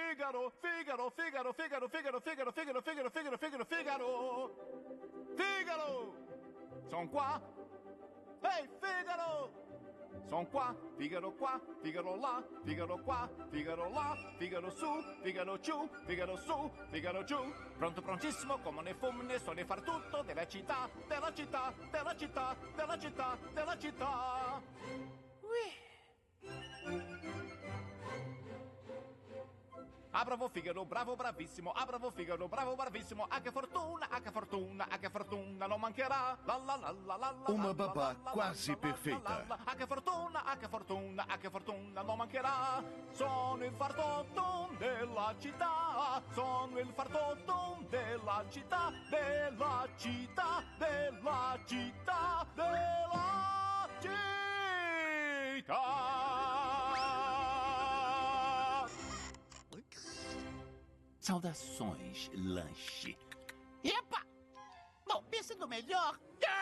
Fígaro, Fígaro, Fígaro, Fígaro, Fígaro, Fígaro, Fígaro, Fígaro, Fígaro, Fígaro, Fígaro. Fígaro. Sont quoi? Hey, Fígaro. Sont quoi? Figaro qua, Figaro là, Figaro qua, Figaro là, Figaro su, Figaro giù, Figaro su, Figaro giù. Pronto, prontissimo, come ne fumne, so ne far tutto della città, della città, della città, della città, della città. Ah, bravo Figaro, bravo, bravissimo. Ah, bravo Figaro, bravo, bravissimo. Ah, che fortuna, ah, che fortuna, ah, che fortuna non mancherà. La la la la la la. Uma babá quase perfeita. Ah, che fortuna, ah, che fortuna, ah, che fortuna non mancherà. Sono il fartotto della città. Sono il fartotto della città. Della città, della città, della città. Saudações, lanche. Epa! Bom, pensando melhor...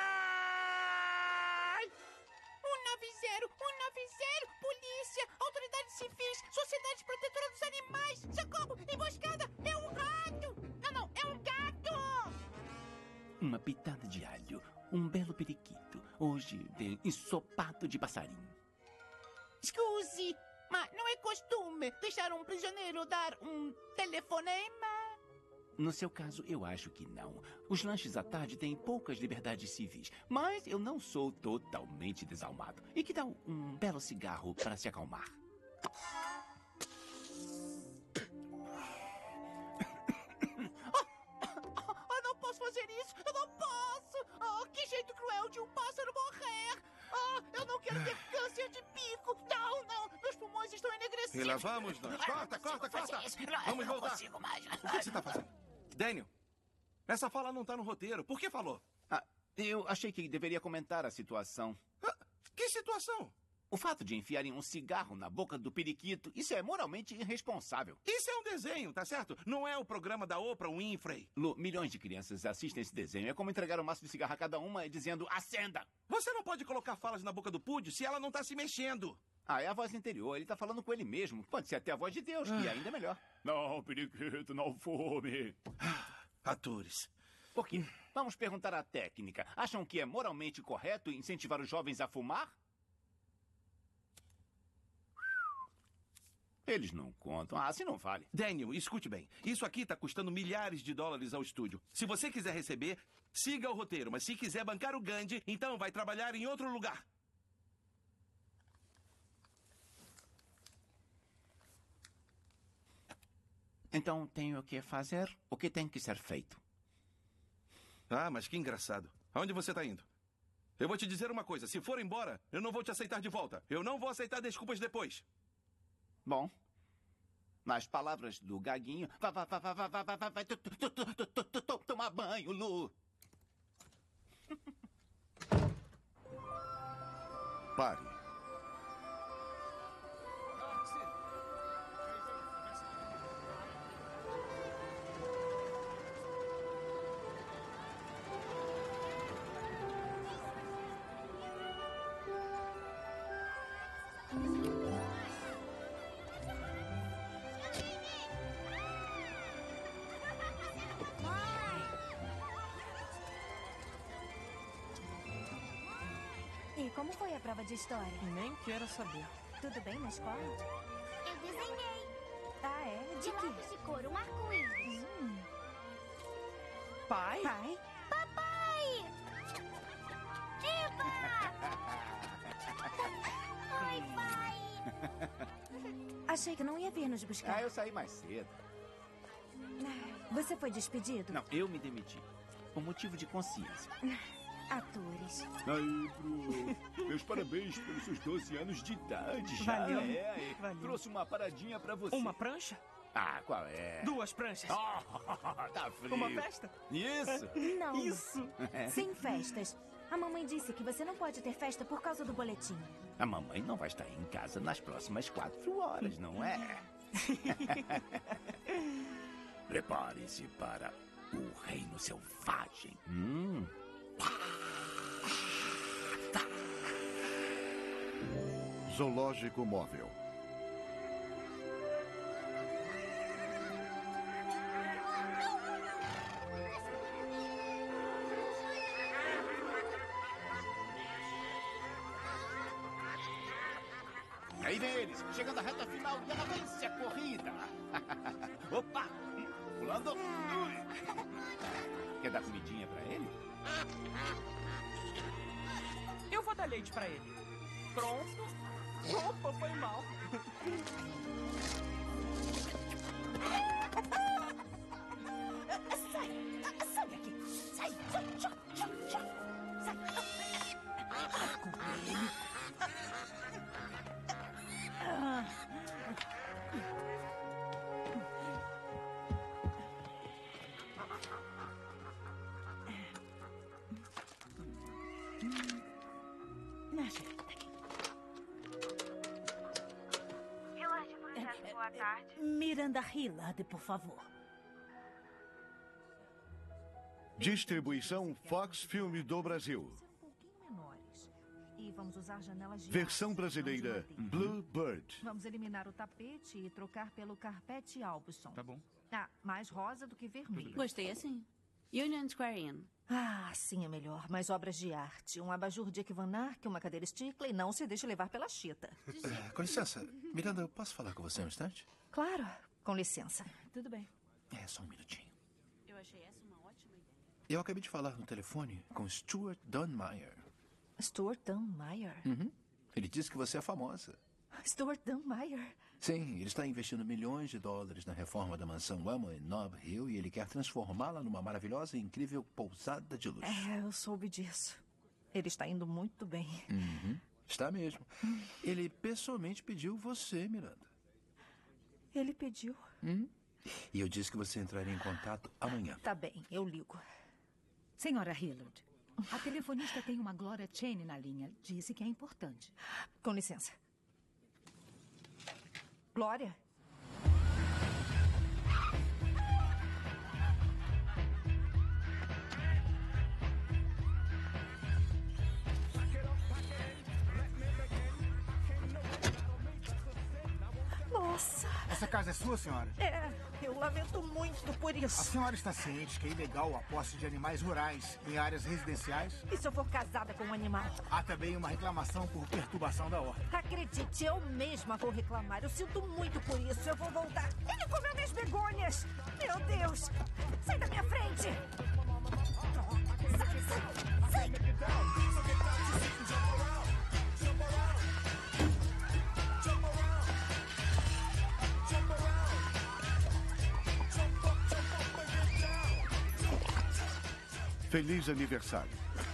190, polícia, autoridades civis, sociedade protetora dos animais, socorro, emboscada, é um rato! Não, é um gato! Uma pitada de alho, um belo periquito. Hoje tem ensopado de passarinho. Scusi, mas não é costume deixar um prisioneiro dar um telefonema? No seu caso, eu acho que não. Os lanches à tarde têm poucas liberdades civis, mas eu não sou totalmente desalmado. E que tal um belo cigarro para se acalmar? Não posso fazer isso, eu não posso! Que jeito cruel de um pássaro morrer! Eu não quero ter câncer de pico! Não, meus pulmões estão enegrecidos! E lá vamos nós. Corta! Vamos voltar. Não consigo mais. O que você está fazendo? Daniel, essa fala não está no roteiro. Por que falou? Eu achei que deveria comentar a situação. Que situação? O fato de enfiarem um cigarro na boca do periquito, isso é moralmente irresponsável. Isso é um desenho, tá certo? Não é o programa da Oprah Winfrey. Lu, milhões de crianças assistem esse desenho. É como entregar um maço de cigarro a cada uma dizendo, acenda! Você não pode colocar falas na boca do Pudgy se ela não está se mexendo. É a voz interior. Ele está falando com ele mesmo. Pode ser até a voz de Deus, que ainda é melhor. Não, periquito, não fume. Atores. Por quê? Vamos perguntar à técnica. Acham que é moralmente correto incentivar os jovens a fumar? Eles não contam. Assim não vale. Daniel, escute bem. Isso aqui está custando milhares de dólares ao estúdio. Se você quiser receber, siga o roteiro. Mas se quiser bancar o Gandhi, então vai trabalhar em outro lugar. Então tenho que fazer o que tem que ser feito. Mas que engraçado. Aonde você está indo? Eu vou te dizer uma coisa. Se for embora, eu não vou te aceitar de volta. Eu não vou aceitar desculpas depois. Bom, nas palavras do Gaguinho, vai tomar banho, Lu. Pare. E como foi a prova de história? Nem quero saber. Tudo bem na escola? Eu desenhei. É? De De lápis quê? de cor, um arco-íris. Pai? Pai? Papai! Eba! Oi, pai! Achei que não ia vir nos buscar. Eu saí mais cedo. Você foi despedido? Não, eu me demiti. Por motivo de consciência. Atores. Aí, Bru. Meus parabéns pelos seus 12 anos de idade já. Valeu. Valeu. Trouxe uma paradinha pra você. Uma prancha? Qual é? 2 pranchas. Tá frio. Uma festa? Isso. Não. Isso. Sem festas. A mamãe disse que você não pode ter festa por causa do boletim. A mamãe não vai estar em casa nas próximas 4 horas, não é? Prepare-se para o reino selvagem. Zoológico móvel. Aí vem eles, chegando à reta final e ela vence a corrida. Opa! Pulando. Quer dar comidinha pra ele? Eu vou dar leite pra ele. Pronto. Opa, foi mal. Sai daqui. Sai. Sai. Com ele. Hillard Projeto, boa tarde. Miranda Hillard, por favor. Distribuição Fox Film do Brasil. Um pouquinho menores. E vamos usar janelas de Versão aço, brasileira não de madeira. Blue Bird. Vamos eliminar o tapete e trocar pelo carpete Albson. Tá bom. Ah, mais rosa do que vermelho. Gostei assim. Union Square Inn. Ah, sim é melhor. Mais obras de arte. Um abajur de Dick Van Ark, uma cadeira Stickley. Não se deixe levar pela chita. Com licença. Miranda, eu posso falar com você um instante? Claro. Com licença. Tudo bem. É, só um minutinho. Eu achei essa uma ótima ideia. Eu acabei de falar no telefone com Stuart Dunmeyer. Stuart Dunmeyer? Ele disse que você é famosa. Stuart Dunmeyer? Sim, ele está investindo milhões de dólares na reforma da mansão Wellman em Nob Hill e ele quer transformá-la numa maravilhosa e incrível pousada de luxo. É, eu soube disso. Ele está indo muito bem. Está mesmo. Ele pessoalmente pediu você, Miranda. Ele pediu. E eu disse que você entraria em contato amanhã. Tá bem, eu ligo. Senhora Hillard, a telefonista tem uma Gloria Cheney na linha. Disse que é importante. Com licença. Glória? Nossa! Essa casa é sua, senhora? É, eu lamento muito por A isso. senhora está ciente que é ilegal a posse de animais rurais em áreas residenciais? E se eu for casada com um animal? Há também uma reclamação por perturbação da ordem. Acredite, eu mesma vou reclamar. Eu sinto muito por isso. Eu vou voltar. Ele comeu minhas begônias! Meu Deus! Sai da minha frente! Sai! Feliz aniversário.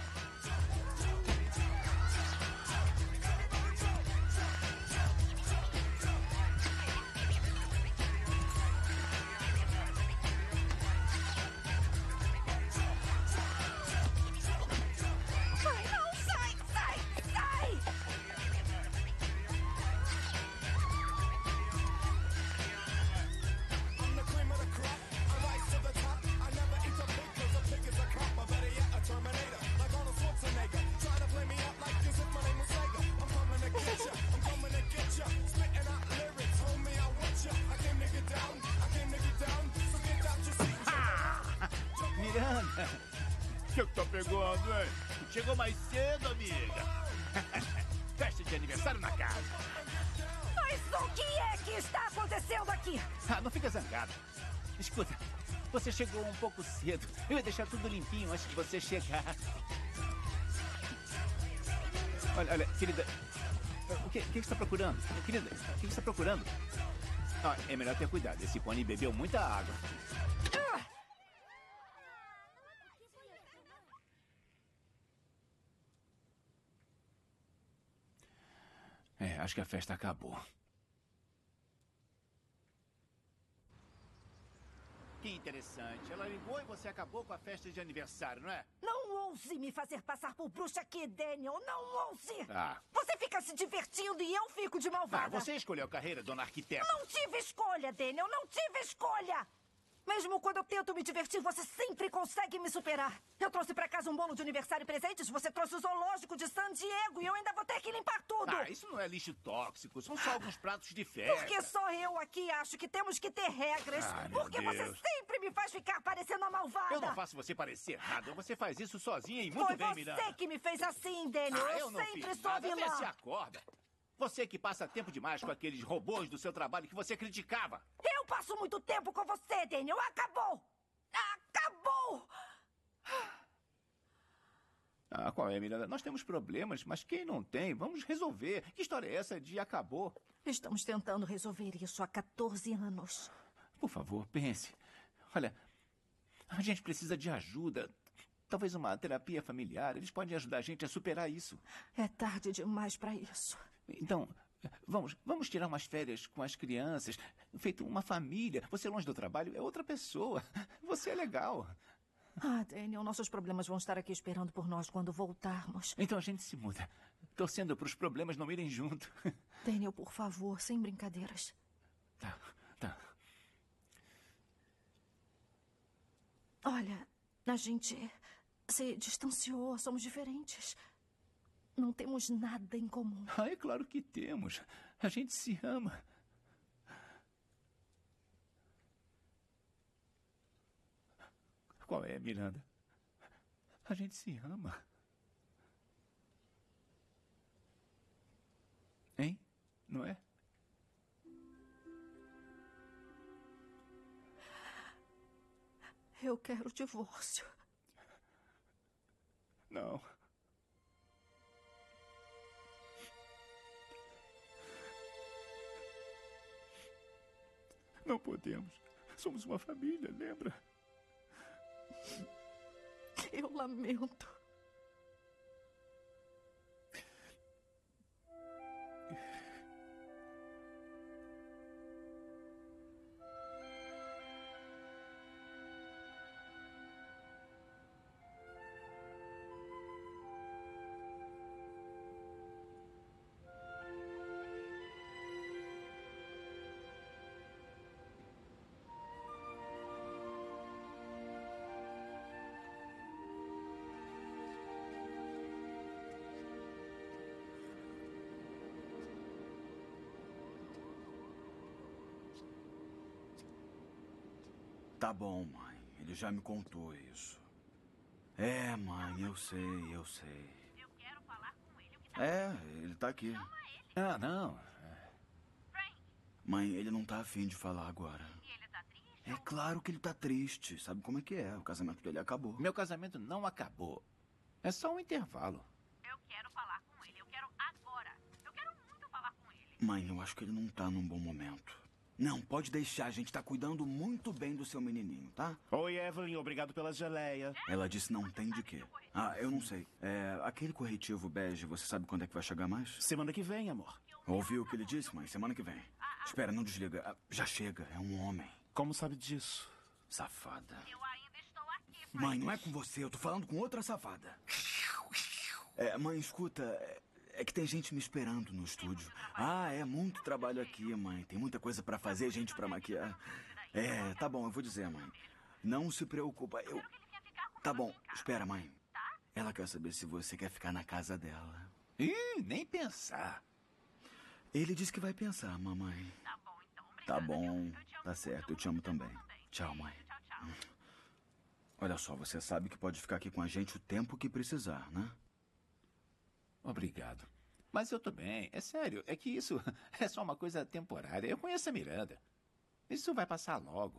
Ai, não! Sai! Miranda, o que tá pegando, hein? Chegou mais cedo, amiga. Festa de aniversário na casa. Mas o que é que está acontecendo aqui? Ah, não fica zangada. Escuta, você chegou um pouco cedo. Eu ia deixar tudo limpinho antes de você chegar. Olha, querida. O que você está procurando? Querida, o que você está procurando? Ah, é melhor ter cuidado. Esse pônei bebeu muita água. É, acho que a festa acabou. Que interessante. Ela ligou e você acabou com a festa de aniversário, não é? Não ouse me fazer passar por bruxa aqui, Daniel. Não ouse! Ah. Você fica se divertindo e eu fico de malvada. Você escolheu a carreira, dona arquiteta. Não tive escolha, Daniel. Não tive escolha. Mesmo quando eu tento me divertir, você sempre consegue me superar. Eu trouxe pra casa um bolo de aniversário e presentes. Você trouxe o zoológico de San Diego e eu ainda vou ter que limpar tudo. Ah, isso não é lixo tóxico. São só alguns pratos de festa. Porque só eu aqui acho que temos que ter regras. Ah, meu porque Deus. você sempre me faz ficar parecendo a malvada. Eu não faço você parecer nada. Você faz isso sozinha e muito Foi bem, você Miranda. que me fez assim, Daniel. Ah, eu não sempre fiz sou nada. vilã. Vê se acorda. Você que passa tempo demais com aqueles robôs do seu trabalho que você criticava. Eu passo muito tempo com você, Daniel. Acabou! Acabou! Ah, qual é, Miranda? Nós temos problemas, mas quem não tem? Vamos resolver. Que história é essa de acabou? Estamos tentando resolver isso há 14 anos. Por favor, pense. Olha, a gente precisa de ajuda. Talvez uma terapia familiar. Eles podem ajudar a gente a superar isso. É tarde demais para isso. Então, vamos tirar umas férias com as crianças. Feito uma família. Você longe do trabalho é outra pessoa. Você é legal. Ah, Daniel, nossos problemas vão estar aqui esperando por nós quando voltarmos. Então a gente se muda. Torcendo para os problemas não irem junto. Daniel, por favor, sem brincadeiras. Tá. Olha, a gente se distanciou, somos diferentes. Não temos nada em comum. Ah, é claro que temos. A gente se ama. Qual é, Miranda? A gente se ama. Hein? Não é? Eu quero o divórcio. Não. Não podemos. Somos uma família, lembra? Eu lamento. Tá bom, mãe. Ele já me contou isso. É, mãe, eu sei. Eu quero falar com ele. O que tá Ele tá aqui. Chama ele. Ah, não. Frank, Mãe, ele não tá afim de falar agora. e ele tá triste? É claro que ele tá triste. Sabe como é que é? O casamento dele acabou. Meu casamento não acabou. É só um intervalo. Eu quero falar com ele. Eu quero agora. Eu quero muito falar com ele. Mãe, eu acho que ele não tá num bom momento. Não, pode deixar. A gente tá cuidando muito bem do seu menininho, tá? Oi, Evelyn. Obrigado pela geleia. Ela disse não tem de quê. Ah, eu não sei. Aquele corretivo bege, você sabe quando é que vai chegar mais? Semana que vem, amor. Ouviu o que ele disse, mãe? Semana que vem. Espera, não desliga. Já chega. É um homem. Como sabe disso? Safada. Eu ainda estou aqui, Frank. Mãe, não é com você. Eu tô falando com outra safada. Mãe, escuta. É que tem gente me esperando no estúdio. Ah, é muito trabalho aqui, mãe. Tem muita coisa pra fazer, gente pra maquiar. Tá bom, eu vou dizer, mãe. Não se preocupa, Tá bom, espera, mãe. Ela quer saber se você quer ficar na casa dela. Ih, nem pensar. Ele disse que vai pensar, mamãe. Tá bom, então. Obrigada, Tá bom, viu? Eu te amo tá muito, certo, eu te amo também. Tchau, mãe. Tchau. Olha só, você sabe que pode ficar aqui com a gente o tempo que precisar, né? Obrigado. Mas eu tô bem. É sério. É que isso é só uma coisa temporária. Eu conheço a Miranda. Isso vai passar logo.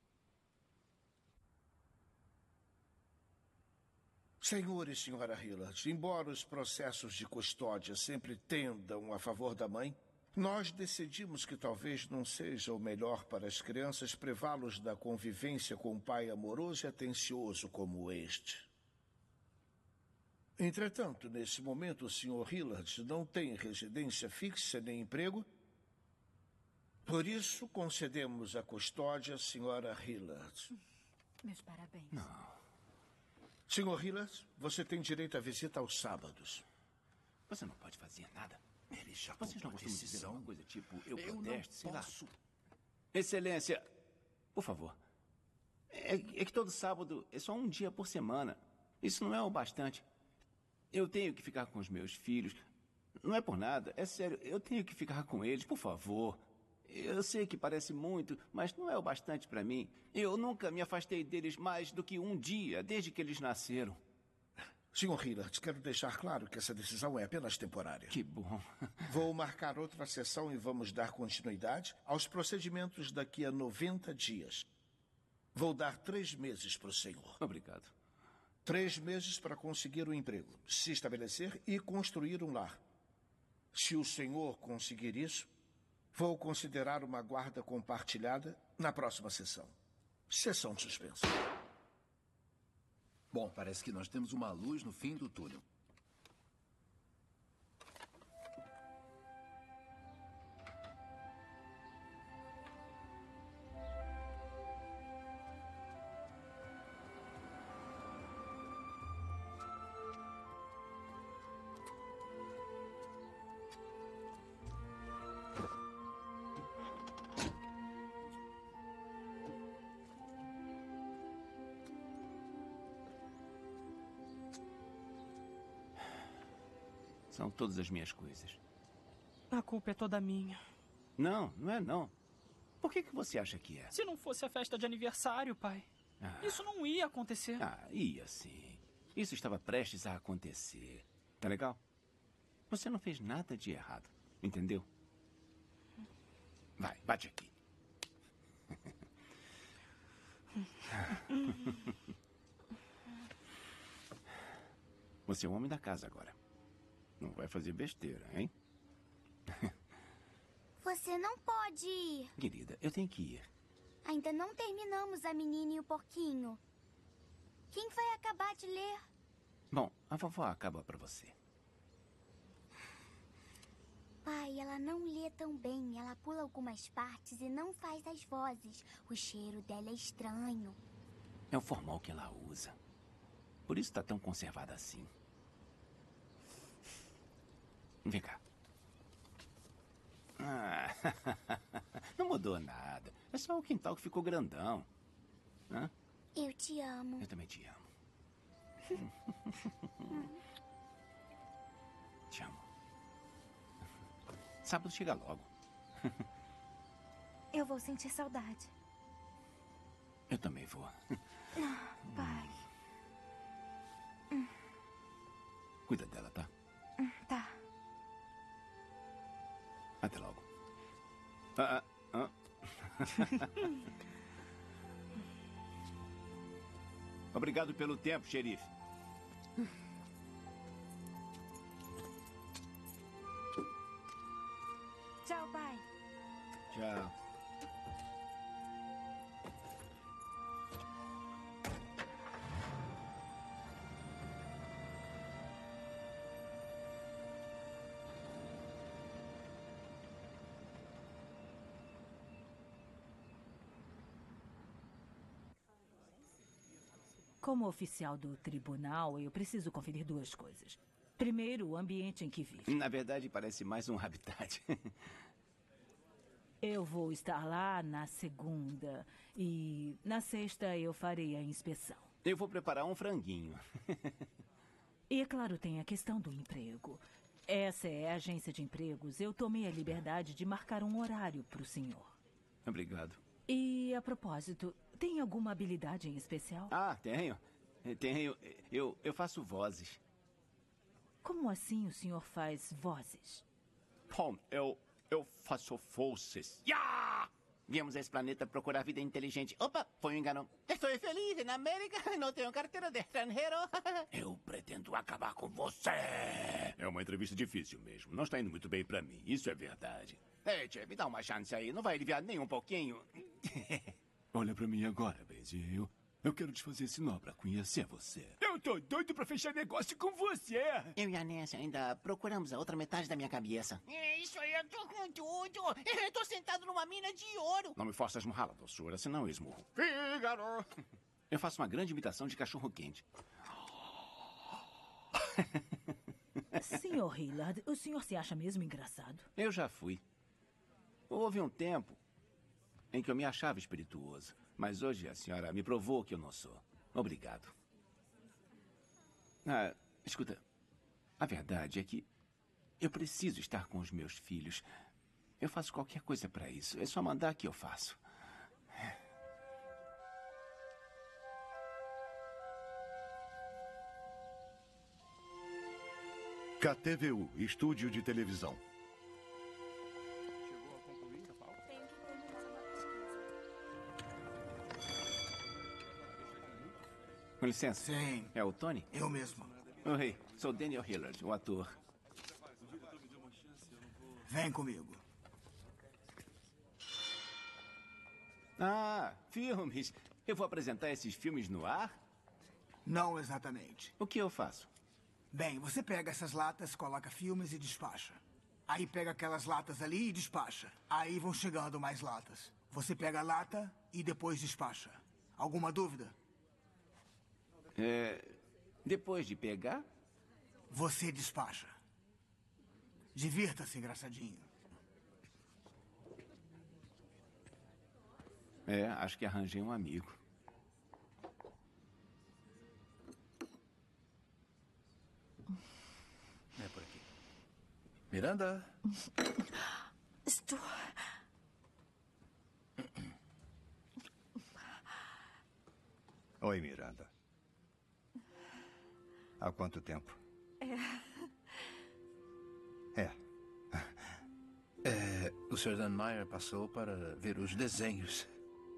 Senhor e senhora Hillard, embora os processos de custódia sempre tendam a favor da mãe, nós decidimos que talvez não seja o melhor para as crianças privá-los da convivência com um pai amoroso e atencioso como este. Entretanto, nesse momento, o Sr. Hillard não tem residência fixa nem emprego. Por isso, concedemos a custódia à Sra. Hillard. Meus parabéns. Sr. Hillard, você tem direito à visita aos sábados. Você não pode fazer nada. Ele já Vocês não tomou a costumam dizer decisão. alguma coisa tipo, eu Eu protesto, não sei lá. posso. Excelência, por favor. É que todo sábado é só um dia por semana. Isso não é o bastante. Eu tenho que ficar com os meus filhos. Não é por nada, é sério. Eu tenho que ficar com eles, por favor. Eu sei que parece muito, mas não é o bastante para mim. Eu nunca me afastei deles mais do que um dia, desde que eles nasceram. Sr. Hillard, quero deixar claro que essa decisão é apenas temporária. Que bom. Vou marcar outra sessão e vamos dar continuidade aos procedimentos daqui a 90 dias. Vou dar 3 meses para o senhor. Obrigado. 3 meses para conseguir um emprego, se estabelecer e construir um lar. Se o senhor conseguir isso, vou considerar uma guarda compartilhada na próxima sessão. Sessão suspensa. Bom, parece que nós temos uma luz no fim do túnel. São todas as minhas coisas. A culpa é toda minha. Não, não é não. Por que você acha que é? Se não fosse a festa de aniversário, pai, isso não ia acontecer. Ia sim. Isso estava prestes a acontecer. Tá legal? Você não fez nada de errado, entendeu? Vai, bate aqui. Você é o homem da casa agora. Não vai fazer besteira, hein? Você não pode ir. Querida, eu tenho que ir. Ainda não terminamos A Menina e o Porquinho. Quem vai acabar de ler? Bom, a vovó acaba pra você. Pai, ela não lê tão bem. Ela pula algumas partes e não faz as vozes. O cheiro dela é estranho. É o formal que ela usa. Por isso está tão conservada assim. Vem cá. Não mudou nada. É só o quintal que ficou grandão. Hã? Eu te amo. Eu também te amo. Te amo. Sábado chega logo. Eu vou sentir saudade. Eu também vou. Pai. Cuida dela, tá? Tá. Até logo. Obrigado pelo tempo, xerife. Tchau, pai. Tchau. Como oficial do tribunal, eu preciso conferir 2 coisas. Primeiro, o ambiente em que vive. Na verdade, parece mais um habitat. Eu vou estar lá na segunda. E na sexta eu farei a inspeção. Eu vou preparar um franguinho. E, é claro, tem a questão do emprego. Essa é a agência de empregos. Eu tomei a liberdade de marcar um horário para o senhor. Obrigado. E, a propósito, tem alguma habilidade em especial? Tenho. Eu faço vozes. Como assim o senhor faz vozes? Bom, eu faço vozes. Viemos a esse planeta procurar vida inteligente. Opa, foi um engano. Estou feliz na América, não tenho carteira de estrangeiro. Eu pretendo acabar com você. É uma entrevista difícil mesmo. Não está indo muito bem pra mim, isso é verdade. Ei, Tchê, me dá uma chance aí. Não vai aliviar nem um pouquinho? Olha pra mim agora, Basie. Eu quero desfazer esse nó pra conhecer você. Eu tô doido pra fechar negócio com você. Eu e a Nancy ainda procuramos a outra metade da minha cabeça. Isso aí, eu tô com tudo. Eu tô sentado numa mina de ouro. Não me força a esmurrá-la, doçura, senão eu esmurro. Fígaro! Eu faço uma grande imitação de cachorro-quente. Senhor Hillard, o senhor se acha mesmo engraçado? Eu já fui. Houve um tempo em que eu me achava espirituoso. Mas hoje a senhora me provou que eu não sou. Obrigado. Escuta, a verdade é que eu preciso estar com os meus filhos. Eu faço qualquer coisa para isso. É só mandar que eu faço. KTVU, Estúdio de Televisão. Com licença. Sim. É o Tony? Eu mesmo. Oi, sou Daniel Hillard, o ator. Vem comigo. Ah, filmes. Eu vou apresentar esses filmes no ar? Não exatamente. O que eu faço? Bem, você pega essas latas, coloca filmes e despacha. Aí pega aquelas latas ali e despacha. Aí vão chegando mais latas. Você pega a lata e depois despacha. Alguma dúvida? Depois de pegar? Você despacha. Divirta-se, engraçadinho. Acho que arranjei um amigo. É por aqui. Miranda? Estou... Oi, Miranda. Há quanto tempo? O Sr. Dan Meyer passou para ver os desenhos.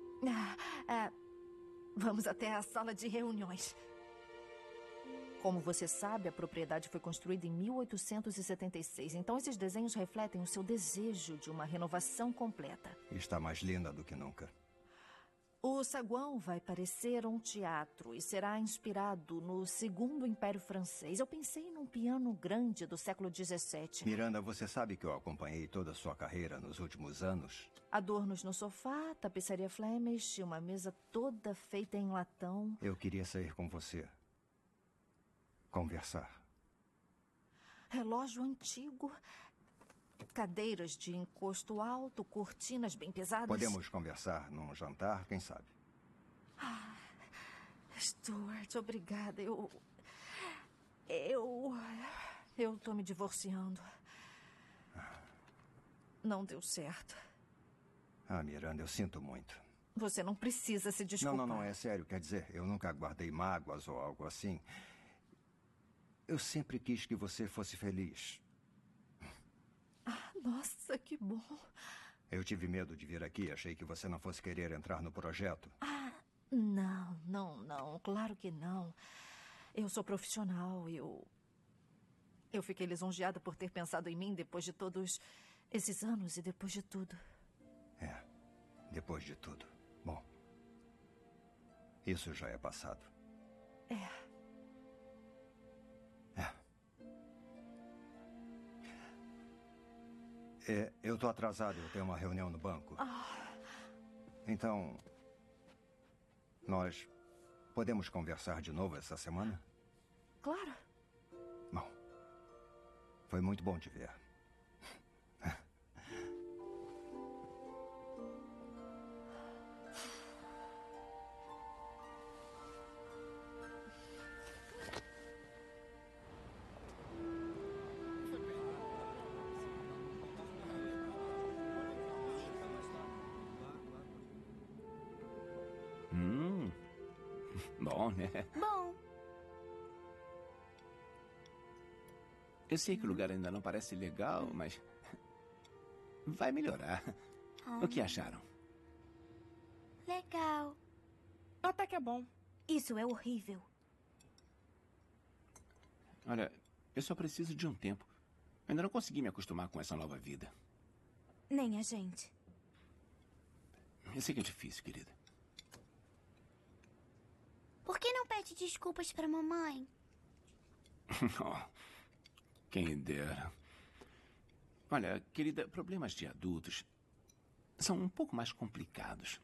Vamos até a sala de reuniões. Como você sabe, a propriedade foi construída em 1876. Então, esses desenhos refletem o seu desejo de uma renovação completa. Está mais linda do que nunca. O saguão vai parecer um teatro e será inspirado no Segundo Império Francês. Eu pensei num piano grande do século XVII. Miranda, você sabe que eu acompanhei toda a sua carreira nos últimos anos? Adornos no sofá, tapeçaria Flemish, uma mesa toda feita em latão. Eu queria sair com você. Conversar. Relógio antigo, cadeiras de encosto alto, cortinas bem pesadas. Podemos conversar num jantar, quem sabe? Stuart, obrigada. Eu tô me divorciando. Não deu certo. Miranda, eu sinto muito. Você não precisa se desculpar. Não, é sério. Quer dizer, eu nunca guardei mágoas ou algo assim. Eu sempre quis que você fosse feliz. Nossa, que bom. Eu tive medo de vir aqui. Achei que você não fosse querer entrar no projeto. Não. Claro que não. Eu sou profissional. Eu fiquei lisonjeada por ter pensado em mim depois de todos esses anos e depois de tudo. Depois de tudo. Bom, isso já é passado. Eu tô atrasado, eu tenho uma reunião no banco. Então, nós podemos conversar de novo essa semana? Claro. Bom, foi muito bom te ver. Bom, né? Bom. Eu sei que o lugar ainda não parece legal, mas vai melhorar. O que acharam? Legal. Até que é bom. Isso é horrível. Olha, eu só preciso de um tempo. Eu ainda não consegui me acostumar com essa nova vida. Nem a gente. Eu sei que é difícil, querida. Por que não pede desculpas pra mamãe? Quem dera. Olha, querida, problemas de adultos são um pouco mais complicados.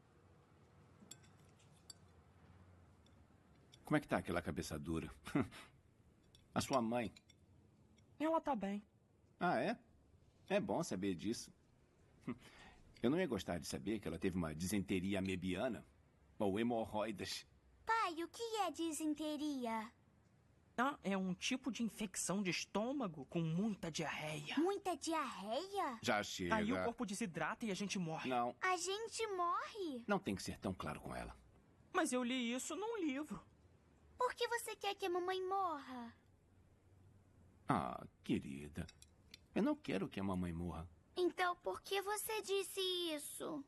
Como é que tá aquela cabeça dura? A sua mãe? Ela tá bem. É? É bom saber disso. Eu não ia gostar de saber que ela teve uma disenteria amebiana ou hemorroidas. Pai, o que é disenteria? É um tipo de infecção de estômago com muita diarreia. Muita diarreia? Já chega. Aí o corpo desidrata e a gente morre. Não. A gente morre? Não tem que ser tão claro com ela. Mas eu li isso num livro. Por que você quer que a mamãe morra? Ah, querida. Eu não quero que a mamãe morra. Então, por que você disse isso?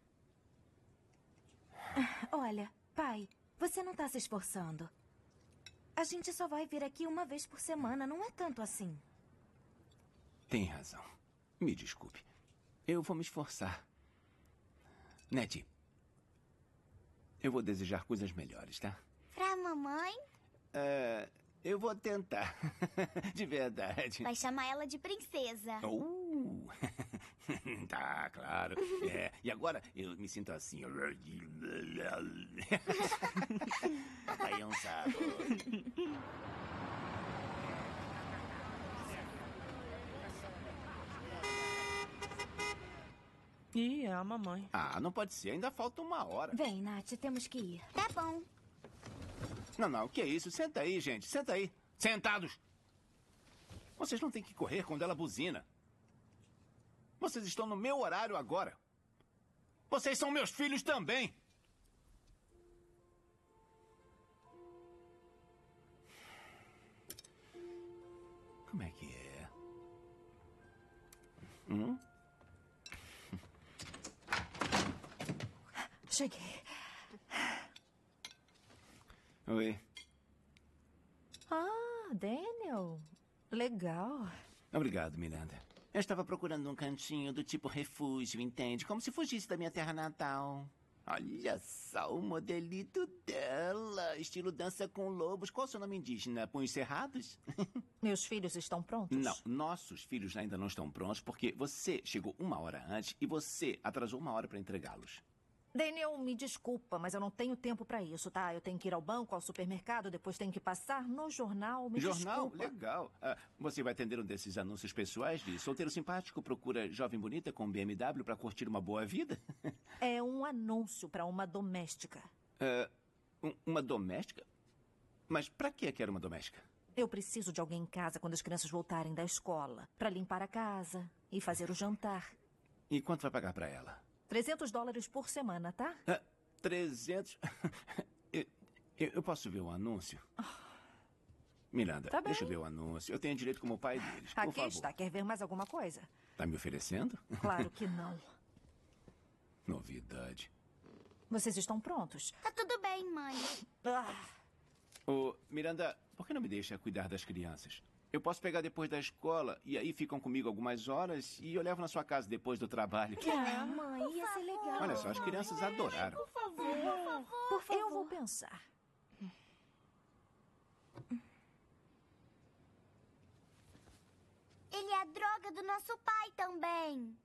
Olha, pai, você não tá se esforçando. A gente só vai vir aqui uma vez por semana, não é tanto assim. Tem razão. Me desculpe. Eu vou me esforçar. Nettie, eu vou desejar coisas melhores, tá? Pra mamãe? Eu vou tentar. De verdade. Vai chamar ela de princesa. Tá, claro. E agora eu me sinto assim. Aí é um saco. Ih, é a mamãe. Ah, não pode ser. Ainda falta 1 hora. Vem, Nath, temos que ir. Tá bom. Não, que isso? Senta aí, gente. Senta aí. Sentados. Vocês não têm que correr quando ela buzina. Vocês estão no meu horário agora. Vocês são meus filhos também. Como é que é? Cheguei. Oi. Ah, Daniel. Legal. Obrigado, Miranda. Eu estava procurando um cantinho do tipo refúgio, entende? Como se fugisse da minha terra natal. Olha só o modelito dela. Estilo dança com lobos. Qual é o seu nome indígena? Punhos cerrados? Meus filhos estão prontos? Não, nossos filhos ainda não estão prontos porque você chegou 1 hora antes e você atrasou 1 hora para entregá-los. Daniel, me desculpa, mas eu não tenho tempo pra isso, tá? Eu tenho que ir ao banco, ao supermercado, depois tenho que passar no jornal. Me Jornal? desculpa. Legal. Você vai atender um desses anúncios pessoais de solteiro simpático procura jovem bonita com BMW para curtir uma boa vida? É um anúncio pra uma doméstica. Uma doméstica? Mas pra que quer uma doméstica? Eu preciso de alguém em casa quando as crianças voltarem da escola. Pra limpar a casa e fazer o jantar. E quanto vai pagar pra ela? $300 por semana, tá? 300? Eu posso ver o anúncio? Miranda, Tá bem. deixa eu ver o anúncio. Eu tenho direito como pai deles, por Aqui favor. está. Quer ver mais alguma coisa? Tá me oferecendo? Claro que não. Novidade. Vocês estão prontos? Tá tudo bem, mãe. Ô, Miranda, por que não me deixa cuidar das crianças? Eu posso pegar depois da escola e aí ficam comigo algumas horas e eu levo na sua casa depois do trabalho. Mãe, ia ser legal. Olha só, as crianças adoraram. Por favor. Eu vou pensar. Ele é a droga do nosso pai também.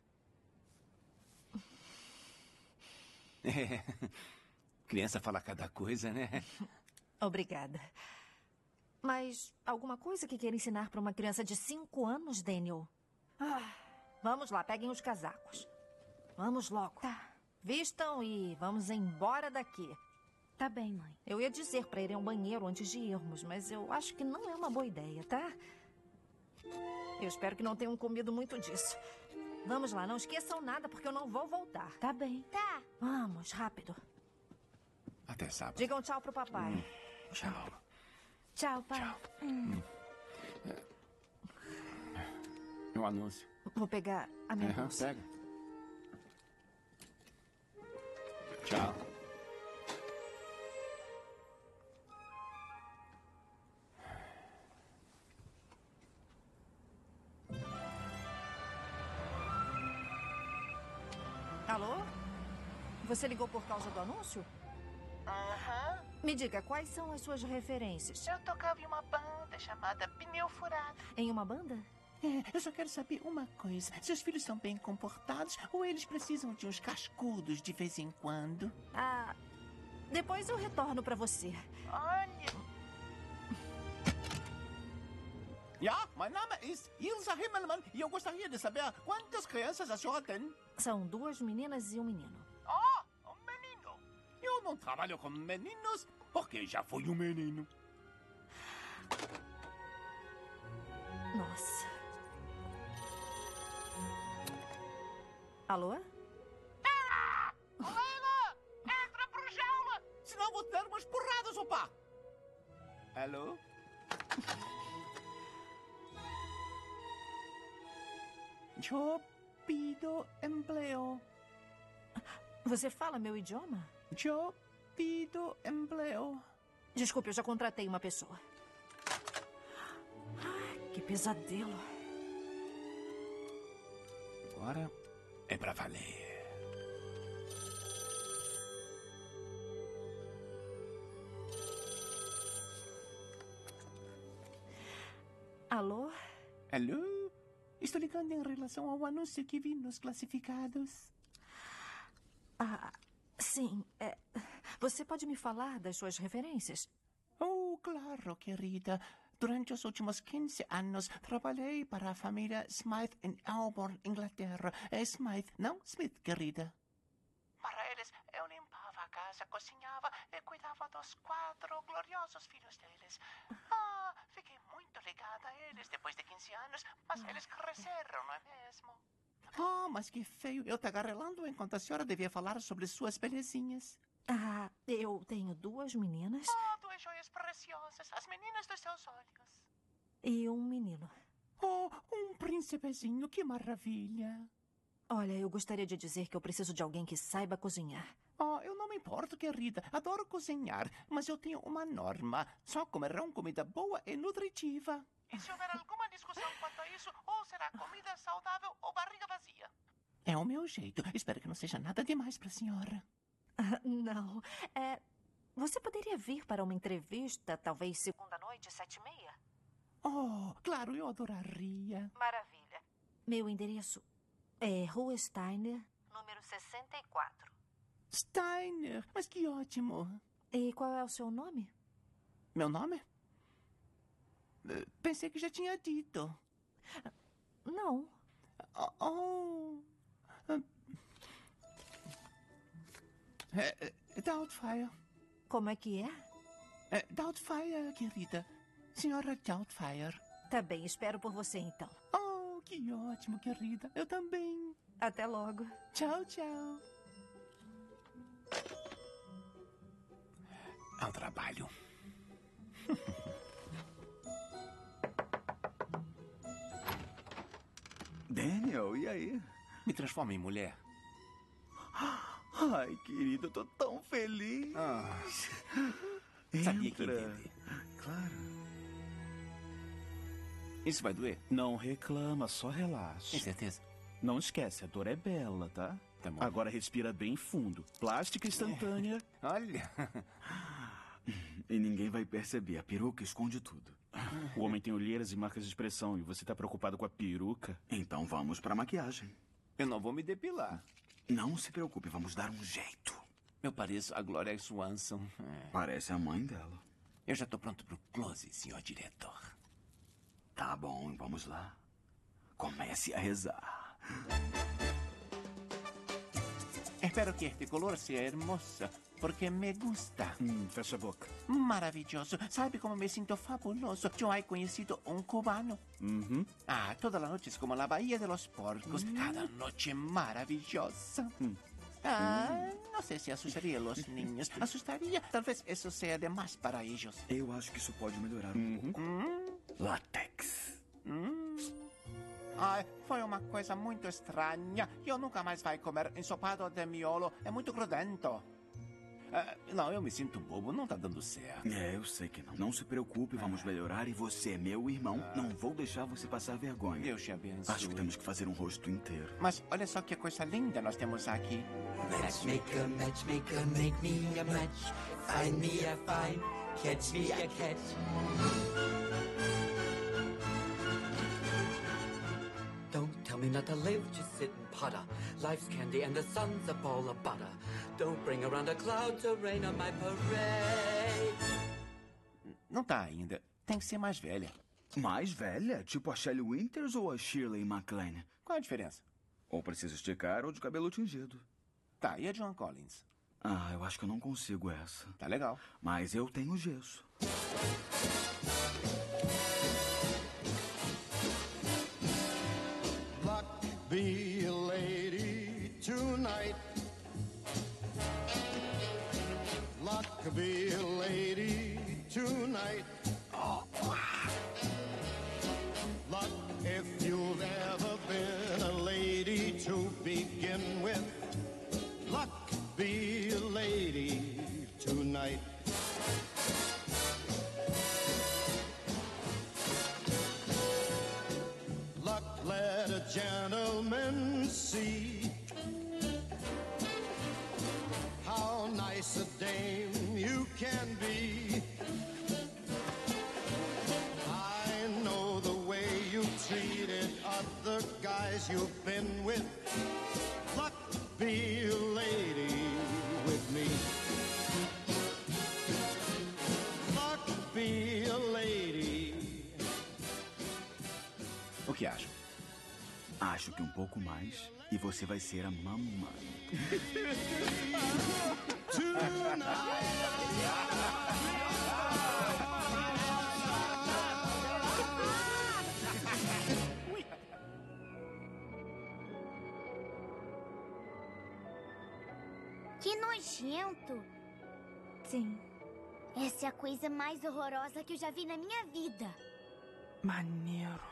Criança fala cada coisa, né? Obrigada. Mas alguma coisa que queira ensinar para uma criança de 5 anos, Daniel? Vamos lá, peguem os casacos. Vamos logo. Tá. Vistam e vamos embora daqui. Tá bem, mãe. Eu ia dizer para irem ao banheiro antes de irmos, mas eu acho que não é uma boa ideia, tá? Eu espero que não tenham comido muito disso. Vamos lá, não esqueçam nada, porque eu não vou voltar. Tá bem. Tá. Vamos, rápido. Até sábado. Digam tchau pro papai. Tchau. Tchau, pai. Um anúncio. Vou pegar a minha bolsa. Pega. Tchau. Alô? Você ligou por causa do anúncio? Aham. Me diga, quais são as suas referências? Eu tocava em uma banda chamada Pneu Furado. Em uma banda? Eu só quero saber uma coisa. Seus filhos são bem comportados ou eles precisam de uns cascudos de vez em quando? Depois eu retorno pra você. Olha... Ja, mein Name ist Ilsa Himmelmann e eu gostaria de saber quantas crianças a senhora tem. São 2 meninas e um menino. Oh, um menino. Eu não trabalho com meninos porque já fui um menino. Nossa. Alô? Colega! Entra pro jaula! Senão vou dar umas porradas, opa! Alô? Yo pido empleo. Você fala meu idioma? Yo pido empleo. Desculpe, eu já contratei uma pessoa. Que pesadelo. Agora é pra valer. Alô? Alô? Estou ligando em relação ao anúncio que vi nos classificados. Sim. Você pode me falar das suas referências? Oh, claro, querida. Durante os últimos 15 anos, trabalhei para a família Smythe em Elborn, Inglaterra. É Smythe, não Smith, querida. Para eles, eu limpava a casa, cozinhava e cuidava dos 4 gloriosos filhos deles. Fiquei muito ligada a eles depois de 15 anos, mas eles cresceram, não é mesmo? Mas que feio. Eu tagarelando enquanto a senhora devia falar sobre suas belezinhas. Eu tenho 2 meninas. 2 joias preciosas, as meninas dos seus olhos. E um menino. Um príncipezinho, que maravilha. Olha, eu gostaria de dizer que eu preciso de alguém que saiba cozinhar. Eu não me importo, querida. Adoro cozinhar, mas eu tenho uma norma. Só comerão comida boa e nutritiva. E se houver alguma discussão quanto a isso, ou será comida saudável ou barriga vazia. É o meu jeito. Espero que não seja nada demais para a senhora. Não. Você poderia vir para uma entrevista, talvez segunda noite, 7h30? Claro, eu adoraria. Maravilha. Meu endereço é Rua Steiner, número 64. Steiner, mas que ótimo. E qual é o seu nome? Meu nome? Pensei que já tinha dito. Não. Doubtfire. Como é que é? Doubtfire, querida. Senhora Doubtfire. Tá bem, espero por você então. Que ótimo, querida. Eu também. Até logo. Tchau, tchau. É um trabalho. Daniel, e aí? Me transforma em mulher. Ai, querido, eu tô tão feliz. Sabia que ia entender. Claro. Isso vai doer? Não reclama, só relaxa. Tem certeza? Não esquece, a dor é bela, tá? Tá bom. Agora respira bem fundo. Plástica instantânea. Olha. E ninguém vai perceber, a peruca esconde tudo. O homem tem olheiras e marcas de expressão e você tá preocupado com a peruca? Então vamos pra maquiagem. Eu não vou me depilar. Não se preocupe, vamos dar um jeito. Eu pareço a Gloria Swanson. Parece a mãe dela. Eu já tô pronto pro close, senhor diretor. Tá bom, vamos lá. Comece a rezar. Espero que este color sea hermoso, porque me gusta. Fecha a boca. Maravilloso. ¿Sabe cómo me siento fabuloso? Yo he conocido un cubano. Todas las noches como la Bahía de los Porcos. Cada noche maravillosa. No sé si asustaría a los niños. Asustaría. Tal vez eso sea de más para ellos. Eu acho que isso pode melhorar um pouco. Látex. Foi uma coisa muito estranha. Eu nunca mais vai comer ensopado de miolo. É muito grudento. Não, eu me sinto bobo. Não tá dando certo. Eu sei que não. Não se preocupe, vamos melhorar. E você é meu irmão. Não vou deixar você passar vergonha. Deus te abençoe. Acho que temos que fazer um rosto inteiro. Mas olha só que coisa linda nós temos aqui. Matchmaker, matchmaker, make me a match. Find me a find, catch me a catch. Don't tell me not to live, just sit and putter. Life's candy and the sun's a ball of butter. Don't bring around a cloud to rain on my parade. Não tá ainda. Tem que ser mais velha. Mais velha? Tipo a Shelley Winters ou a Shirley MacLaine? Qual a diferença? Ou precisa esticar ou de cabelo tingido. Tá, e a Joan Collins? Eu acho que eu não consigo essa. Tá legal. Mas eu tenho gesso. Be a lady tonight. Luck be a lady tonight. Luck if you've ever been a be a lady tonight. Luck, let a gentleman see how nice a dame you can be. I know the way you treated other guys you've been with. Luck, be a lady with me. Luck, be a lady. O que acha? Acho que um pouco mais e você vai ser a mamãe. Que nojento! Sim. Essa é a coisa mais horrorosa que eu já vi na minha vida. Maneiro.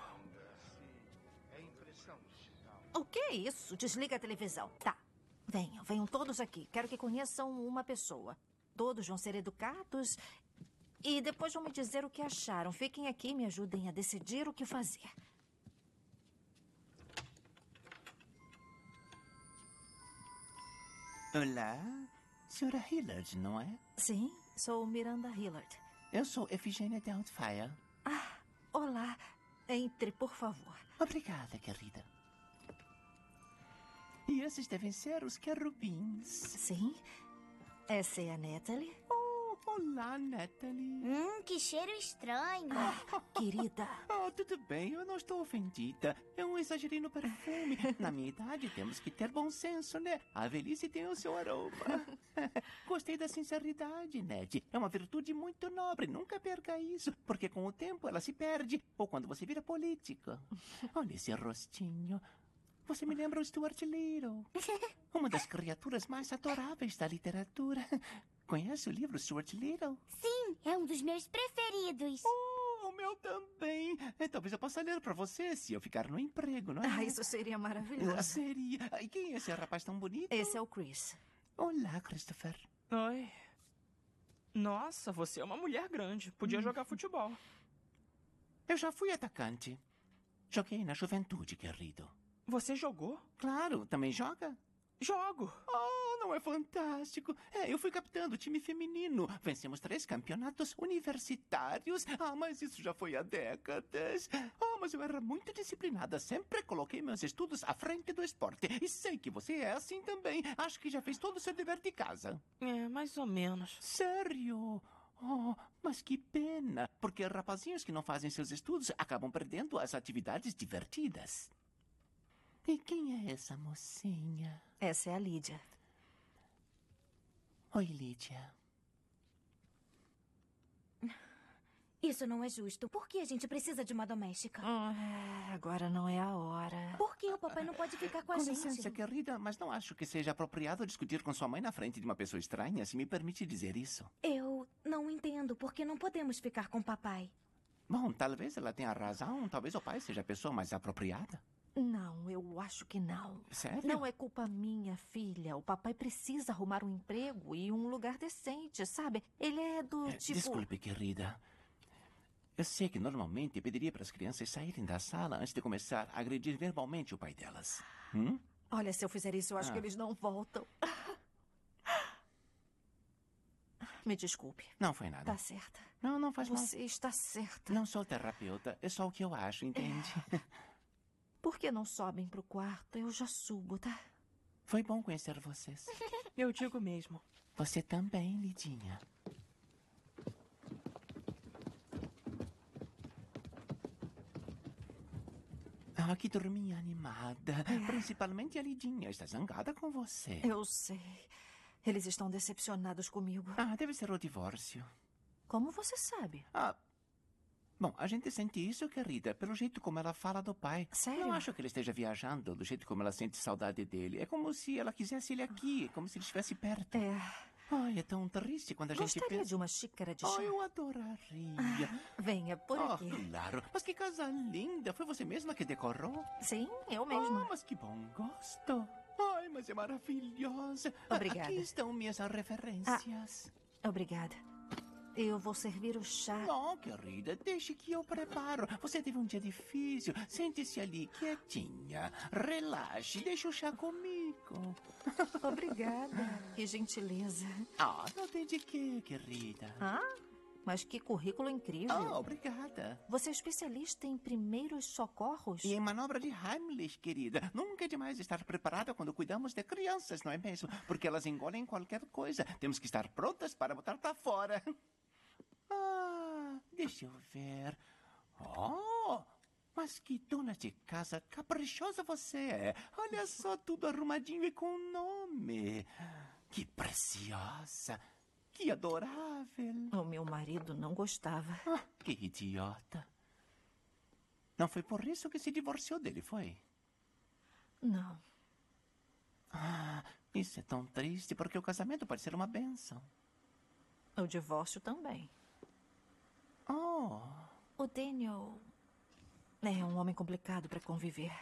O que é isso? Desliga a televisão. Tá. Venham todos aqui. Quero que conheçam uma pessoa. Todos vão ser educados e depois vão me dizer o que acharam. Fiquem aqui e me ajudem a decidir o que fazer. Olá, senhora Hillard, não é? Sim, sou Miranda Hillard. Eu sou Efigênia Doubtfire. Ah, olá. Entre, por favor. Obrigada, querida. E esses devem ser os querubins. Sim. Essa é a Natalie. Oh, olá, Natalie. Que cheiro estranho. Querida. Oh, tudo bem, eu não estou ofendida. Eu exagerei no perfume. Na minha idade, temos que ter bom senso, né? A velhice tem o seu aroma. Gostei da sinceridade, Ned. É uma virtude muito nobre. Nunca perca isso, porque com o tempo ela se perde. Ou quando você vira política. Olha esse rostinho. Você me lembra o Stuart Little. Uma das criaturas mais adoráveis da literatura. Conhece o livro Stuart Little? Sim, é um dos meus preferidos. Oh, o meu também. Talvez eu possa ler para você se eu ficar no emprego, não é? Ah, isso seria maravilhoso. Seria. E quem é esse rapaz tão bonito? Esse é o Chris. Olá, Christopher. Oi. Nossa, você é uma mulher grande. Podia jogar futebol. Eu já fui atacante. Joguei na juventude, querido. Você jogou? Claro, também joga? Jogo. Oh, não é fantástico? Eu fui capitão do time feminino. Vencemos 3 campeonatos universitários. Mas isso já foi há décadas. Mas eu era muito disciplinada. Sempre coloquei meus estudos à frente do esporte. E sei que você é assim também. Acho que já fez todo o seu dever de casa. É, mais ou menos. Sério? Oh, mas que pena. Porque rapazinhos que não fazem seus estudos acabam perdendo as atividades divertidas. E quem é essa mocinha? Essa é a Lídia. Oi, Lídia. Isso não é justo. Por que a gente precisa de uma doméstica? Agora não é a hora. Por que o papai não pode ficar com a Com gente? licença, querida, mas não acho que seja apropriado discutir com sua mãe na frente de uma pessoa estranha, se me permite dizer isso. Eu não entendo por que não podemos ficar com o papai. Bom, talvez ela tenha razão. Talvez o pai seja a pessoa mais apropriada. Não, eu acho que não. Sério? Não é culpa minha, filha. O papai precisa arrumar um emprego e um lugar decente, sabe? Ele é do tipo... Desculpe, querida. Eu sei que normalmente pediria para as crianças saírem da sala antes de começar a agredir verbalmente o pai delas. Olha, se eu fizer isso, eu acho que eles não voltam. Me desculpe. Não foi nada. Tá certa. Não faz mal. Você está certa. Não sou terapeuta. É só o que eu acho, entende? Por que não sobem pro quarto? Eu já subo, tá? Foi bom conhecer vocês. Eu digo mesmo. Você também, Lidinha. Que dorminha animada. Principalmente a Lidinha está zangada com você. Eu sei. Eles estão decepcionados comigo. Deve ser o divórcio. Como você sabe? Bom, a gente sente isso, querida, pelo jeito como ela fala do pai. Sério? Não acho que ele esteja viajando do jeito como ela sente saudade dele. É como se ela quisesse ele aqui, como se ele estivesse perto. Ai, é tão triste quando a gente Gostaria pensa... de uma xícara de chá? Eu adoraria. Venha por aqui. Claro. Mas que casa linda. Foi você mesma que decorou? Sim, eu mesma. Mas que bom gosto. Ai, mas é maravilhosa. Obrigada. Aqui estão minhas referências. Obrigada. Eu vou servir o chá. Não, querida, deixe que eu preparo. Você teve um dia difícil. Sente-se ali, quietinha. Relaxe, deixe o chá comigo. Obrigada. Que gentileza. Ah, não tem de quê, querida. Mas que currículo incrível. Obrigada. Você é especialista em primeiros socorros? E em manobra de Heimlich, querida. Nunca é demais estar preparada quando cuidamos de crianças, não é mesmo? Porque elas engolem qualquer coisa. Temos que estar prontas para botar para fora. Deixa eu ver. Oh, mas que dona de casa caprichosa você é. Olha só, tudo arrumadinho e com nome. Que preciosa. Que adorável. O meu marido não gostava. Que idiota. Não foi por isso que se divorciou dele, foi? Não. Isso é tão triste, porque o casamento pode ser uma bênção. O divórcio também. O Daniel é um homem complicado para conviver.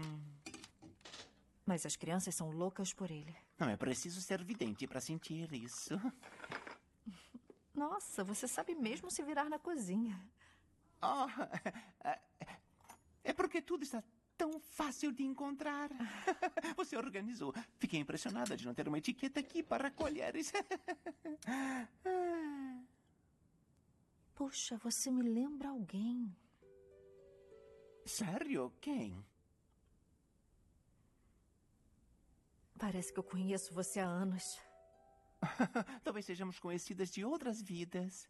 Mas as crianças são loucas por ele. Não é preciso ser vidente para sentir isso. Nossa, você sabe mesmo se virar na cozinha. É porque tudo está tão fácil de encontrar. Você organizou. Fiquei impressionada de não ter uma etiqueta aqui para colheres. Puxa, você me lembra alguém. Sério? Quem? Parece que eu conheço você há anos. Talvez sejamos conhecidas de outras vidas.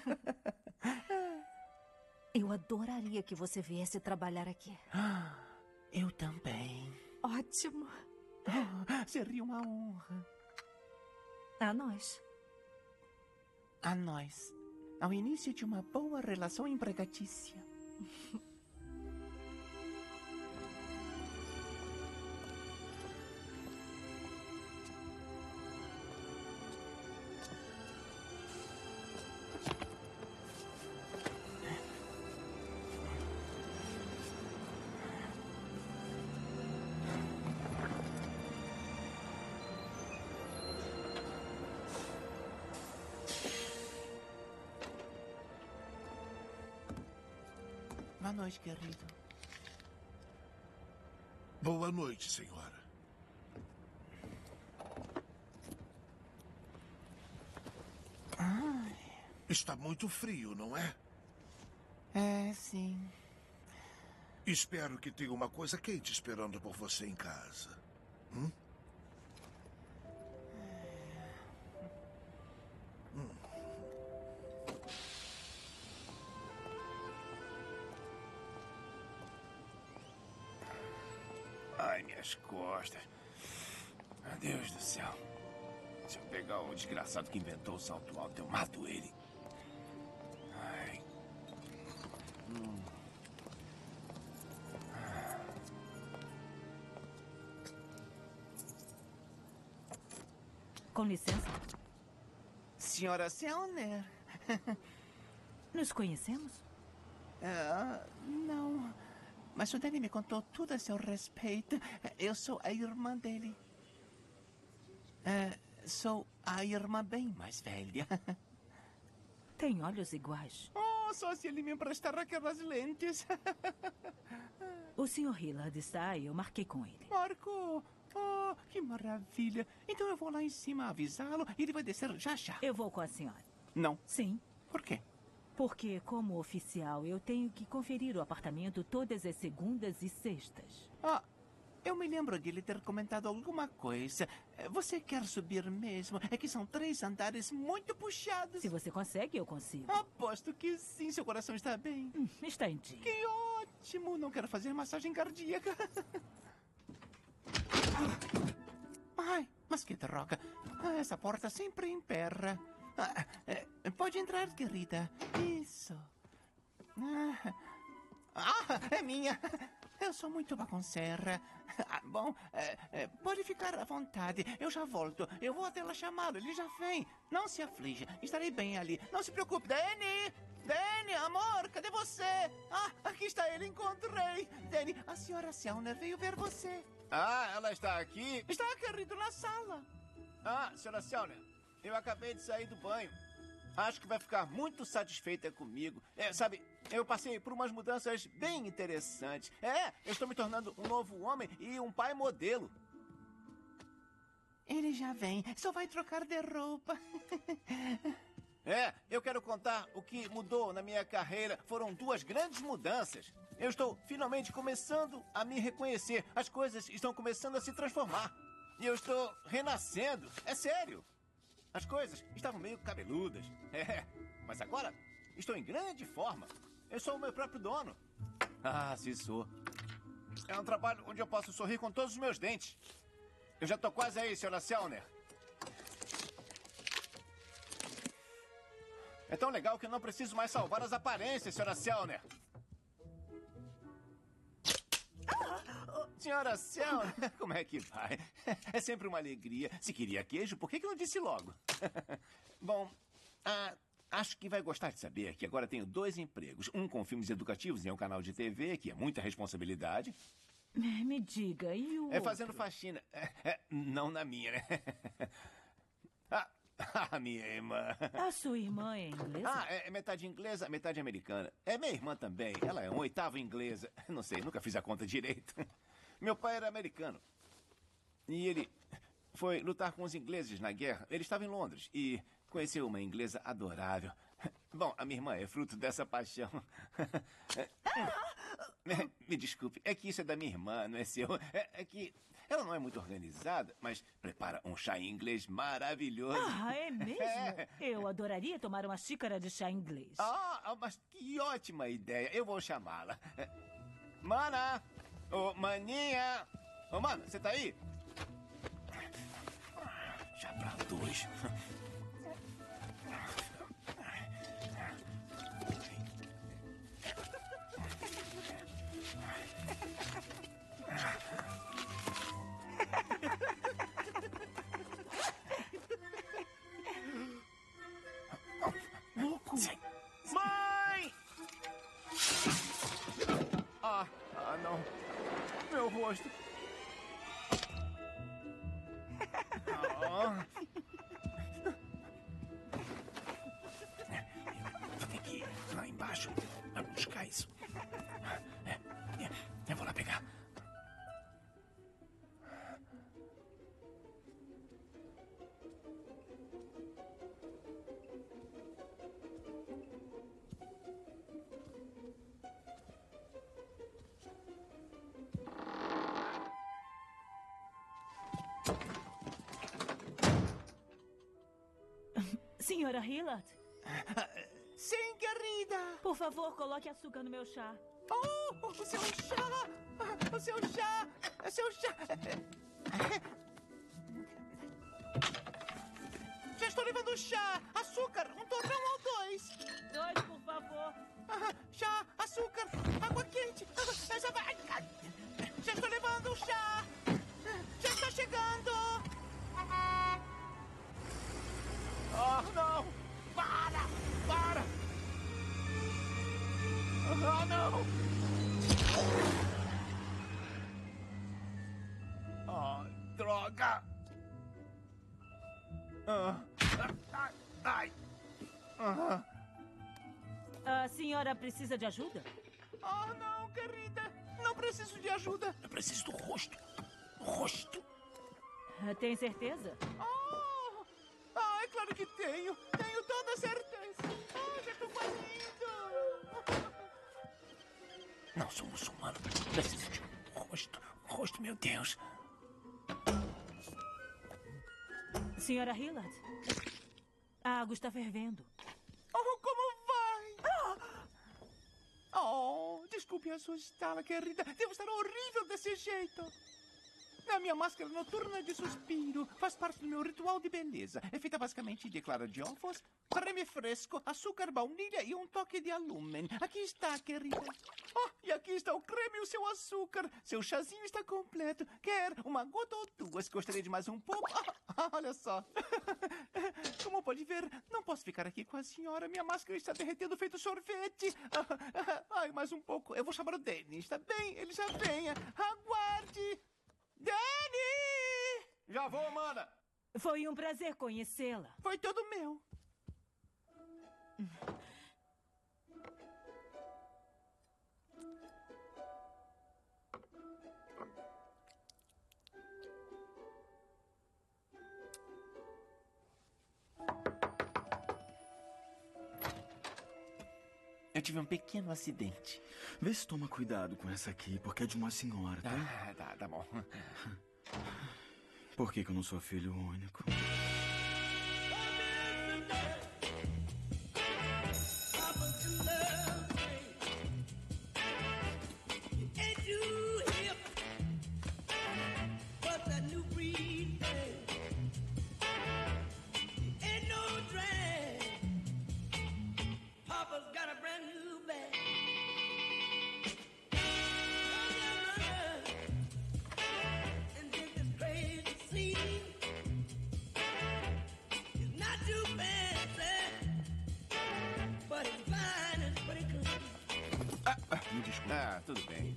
Eu adoraria que você viesse trabalhar aqui. Eu também. Ótimo. Seria uma honra. A nós. A nós. Ao início de uma boa relação empregatícia. Boa noite, querido. Boa noite, senhora. Está muito frio, não é? É, sim. Espero que tenha uma coisa quente esperando por você em casa. Ai, minhas costas. Meu Deus do céu. Se eu pegar o desgraçado que inventou o salto alto, eu mato ele. Ai. Com licença. Senhora Selner. Nos conhecemos? Não. Mas o Danny me contou tudo a seu respeito. Eu sou a irmã dele. Sou a irmã bem mais velha. Tem olhos iguais. Só se ele me emprestar aquelas lentes. O Sr. Hillard está e eu marquei com ele. Marcou? Que maravilha. Então eu vou lá em cima avisá-lo e ele vai descer já já. Eu vou com a senhora. Não. Sim. Por quê? Porque, como oficial, eu tenho que conferir o apartamento todas as segundas e sextas. Eu me lembro de ele ter comentado alguma coisa. Você quer subir mesmo? É que são 3 andares muito puxados. Se você consegue, eu consigo. Aposto que sim, seu coração está bem. Está em dia. Que ótimo! Não quero fazer massagem cardíaca. Ai, mas que droga. Essa porta sempre emperra. Pode entrar, querida. Isso. É minha. Eu sou muito bagunceira. Bom, pode ficar à vontade. Eu já volto. Eu vou até lá chamá-lo. Ele já vem. Não se aflija. Estarei bem ali. Não se preocupe. Danny! Danny, amor, cadê você? Aqui está ele. Encontrei. Danny, a senhora Selner veio ver você. Ah, ela está aqui? Está, querido, na sala. Ah, senhora Selner, eu acabei de sair do banho. Acho que vai ficar muito satisfeita comigo. Sabe, eu passei por umas mudanças bem interessantes. Eu estou me tornando um novo homem e um pai modelo. Ele já vem, só vai trocar de roupa. Eu quero contar o que mudou na minha carreira. Foram 2 grandes mudanças. Eu estou finalmente começando a me reconhecer. As coisas estão começando a se transformar. E eu estou renascendo. É sério. As coisas estavam meio cabeludas. Mas agora estou em grande forma. Eu sou o meu próprio dono. Ah, se sou. É um trabalho onde eu posso sorrir com todos os meus dentes. Eu já estou quase aí, senhora Selner. É tão legal que eu não preciso mais salvar as aparências, senhora Selner. Senhora Selner, como é que vai? É sempre uma alegria. Se queria queijo, por que não disse logo? Bom, acho que vai gostar de saber que agora tenho 2 empregos. Um com filmes educativos em um canal de TV, que é muita responsabilidade. Me diga, e o Fazendo faxina. Não na minha, né? A minha irmã. A sua irmã é inglesa? É metade inglesa, metade americana. É minha irmã também. Ela é 1/8 inglesa. Não sei, nunca fiz a conta direito. Meu pai era americano. E ele foi lutar com os ingleses na guerra. Ele estava em Londres e conheceu uma inglesa adorável. Bom, a minha irmã é fruto dessa paixão. Me desculpe, é que isso é da minha irmã, não é seu. É que ela não é muito organizada, mas prepara um chá em inglês maravilhoso. Ah, é mesmo? Eu adoraria tomar uma xícara de chá inglês. Mas que ótima ideia. Eu vou chamá-la. Mana! Ô, maninha! Ô, Mana, você tá aí? Já pra 2. Louco! Mãe! Não. Meu rosto. Eu tenho que ir lá embaixo para buscar isso. Eu vou lá pegar. Senhora Hillard? Sim, querida. Por favor, coloque açúcar no meu chá. Oh, o seu chá! O seu chá! O seu chá! Já estou levando chá, açúcar, um torrão ou 2. 2, por favor. Chá, açúcar, água quente. Já estou levando o chá. Já está chegando. Não! Para! Não! Droga! A senhora precisa de ajuda? Não, querida. Não preciso de ajuda. Eu preciso do rosto. Rosto. Tem certeza? É claro que tenho. Tenho toda a certeza. Já estou quase indo. Não sou muçulmano. Preciso de um rosto. Rosto, meu Deus. Senhora Hillard? A água está fervendo. Como vai? Desculpe assustá-la, querida. Devo estar horrível desse jeito. A minha máscara noturna de suspiro faz parte do meu ritual de beleza. É feita basicamente de clara de ovos, creme fresco, açúcar, baunilha e um toque de alúmen. Aqui está, querida. E aqui está o creme e o seu açúcar. Seu chazinho está completo. Quer uma gota ou 2? Gostaria de mais um pouco? Olha só. Como pode ver, não posso ficar aqui com a senhora. Minha máscara está derretendo feito sorvete. Mais um pouco. Eu vou chamar o Dennis, tá bem? Ele já venha. Aguarde. Danny! Já vou, mana. Foi um prazer conhecê-la. Foi todo meu. Eu tive um pequeno acidente. Vê se toma cuidado com essa aqui, porque é de uma senhora, tá? Tá bom. Por que eu não sou filho único? Me desculpe. Ah, tudo bem.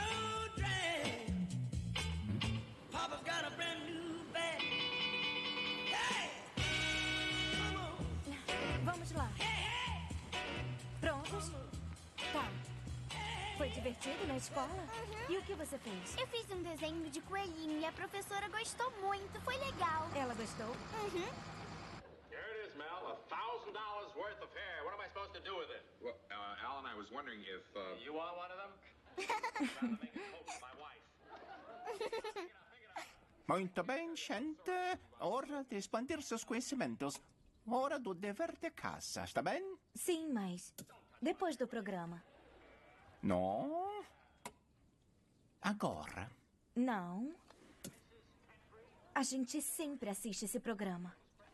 Vamos lá. Prontos? Tá. Foi divertido na escola? E o que você fez? Eu fiz um desenho de coelhinho e a professora gostou muito. Foi legal. Ela gostou? Uhum. Here it is, Mel. $1,000 worth of hair. What am I supposed to do with it? Well, Alan, I was wondering if... You want one of them? I'd rather make a coat for my wife. Muito bem, gente. Hora de expandir seus conhecimentos. Hora do dever de casa, está bem? Sim, mas depois do programa. Não. Agora. Não. A gente sempre assiste esse programa.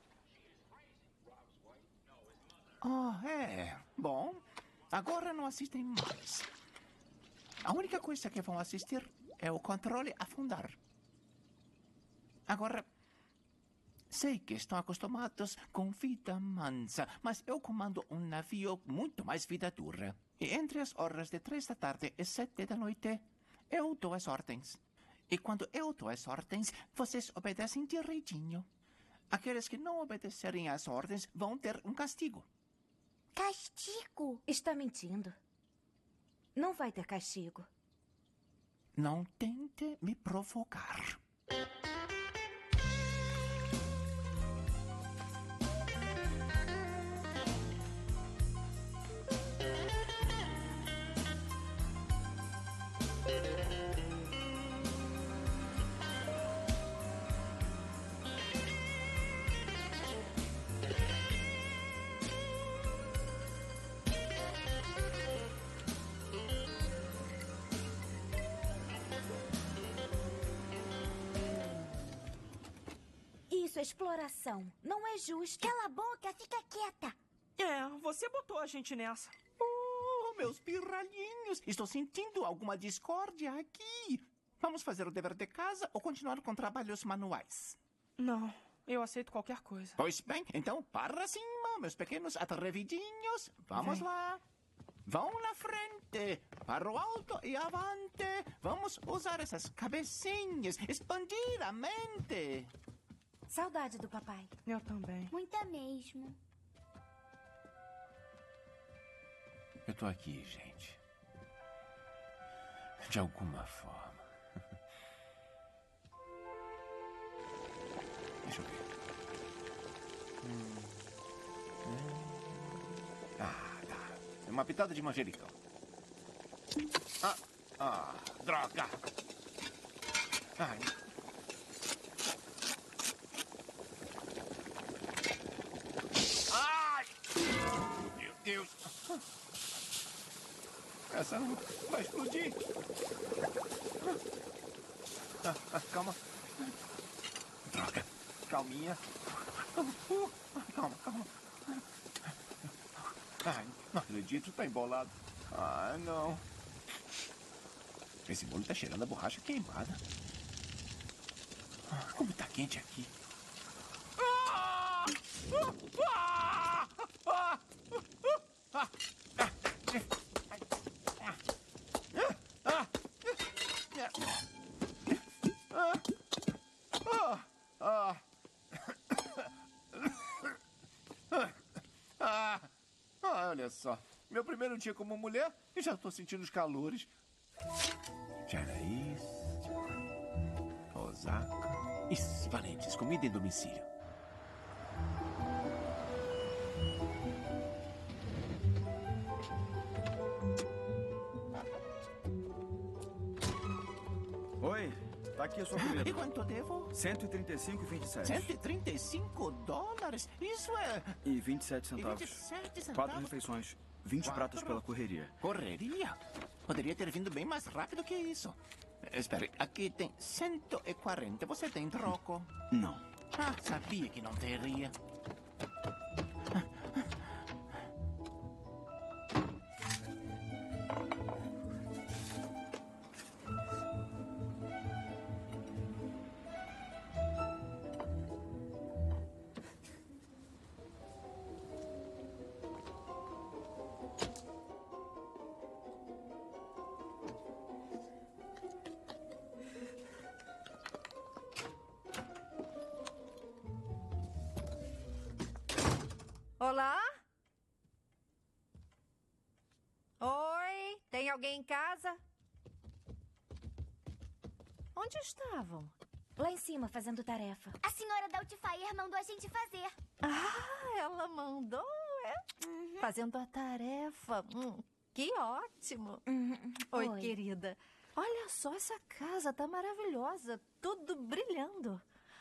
É. Bom, agora não assistem mais. A única coisa que vão assistir é o controle afundar. Agora, sei que estão acostumados com vida mansa, mas eu comando um navio muito mais vida dura. E entre as horas de 3 da tarde e 7 da noite, eu dou as ordens. E quando eu dou as ordens, vocês obedecem direitinho. Aqueles que não obedecerem às ordens vão ter um castigo. Castigo? Está mentindo. Não vai ter castigo. Não tente me provocar. Isso é exploração. Não é justo. Cala a boca, fica quieta. Você botou a gente nessa. Oh, meus pirralhinhos. Estou sentindo alguma discórdia aqui. Vamos fazer o dever de casa ou continuar com trabalhos manuais? Não, eu aceito qualquer coisa. Pois bem, então para cima, meus pequenos atrevidinhos. Vamos lá. Vão na frente, para o alto e avante. Vamos usar essas cabecinhas, expandir a mente. Saudade do papai. Eu também. Muita mesmo. Eu tô aqui, gente. De alguma forma. Deixa eu ver. Tá. Uma pitada de manjericão. Droga! Ai. Meu Deus! Essa não vai explodir. Calma. Droga. Calminha. Calma. Ai, não acredito, tá embolado. Ah, não. Esse bolo tá cheirando a borracha queimada. Como tá quente aqui. Olha só, meu primeiro dia como mulher e já estou sentindo os calores. Janaís, Osaka. Isso, valentes, comida em domicílio. Oi, tá aqui a sua comida. E quanto devo? 135,27. 135 dólares? Isso é... E 27 centavos. 27 centavos? 4 refeições. 20 pratos pela correria. Correria? Poderia ter vindo bem mais rápido que isso. Espere, aqui tem 140. Você tem troco? Não. Ah, sabia que não teria. Olá? Oi? Tem alguém em casa? Onde estavam? Lá em cima, fazendo tarefa. A senhora Doubtfire mandou a gente fazer. Ah, ela mandou, é? Fazendo a tarefa. Que ótimo. Oi, Oi. querida. Olha só, essa casa tá maravilhosa. Tudo brilhando.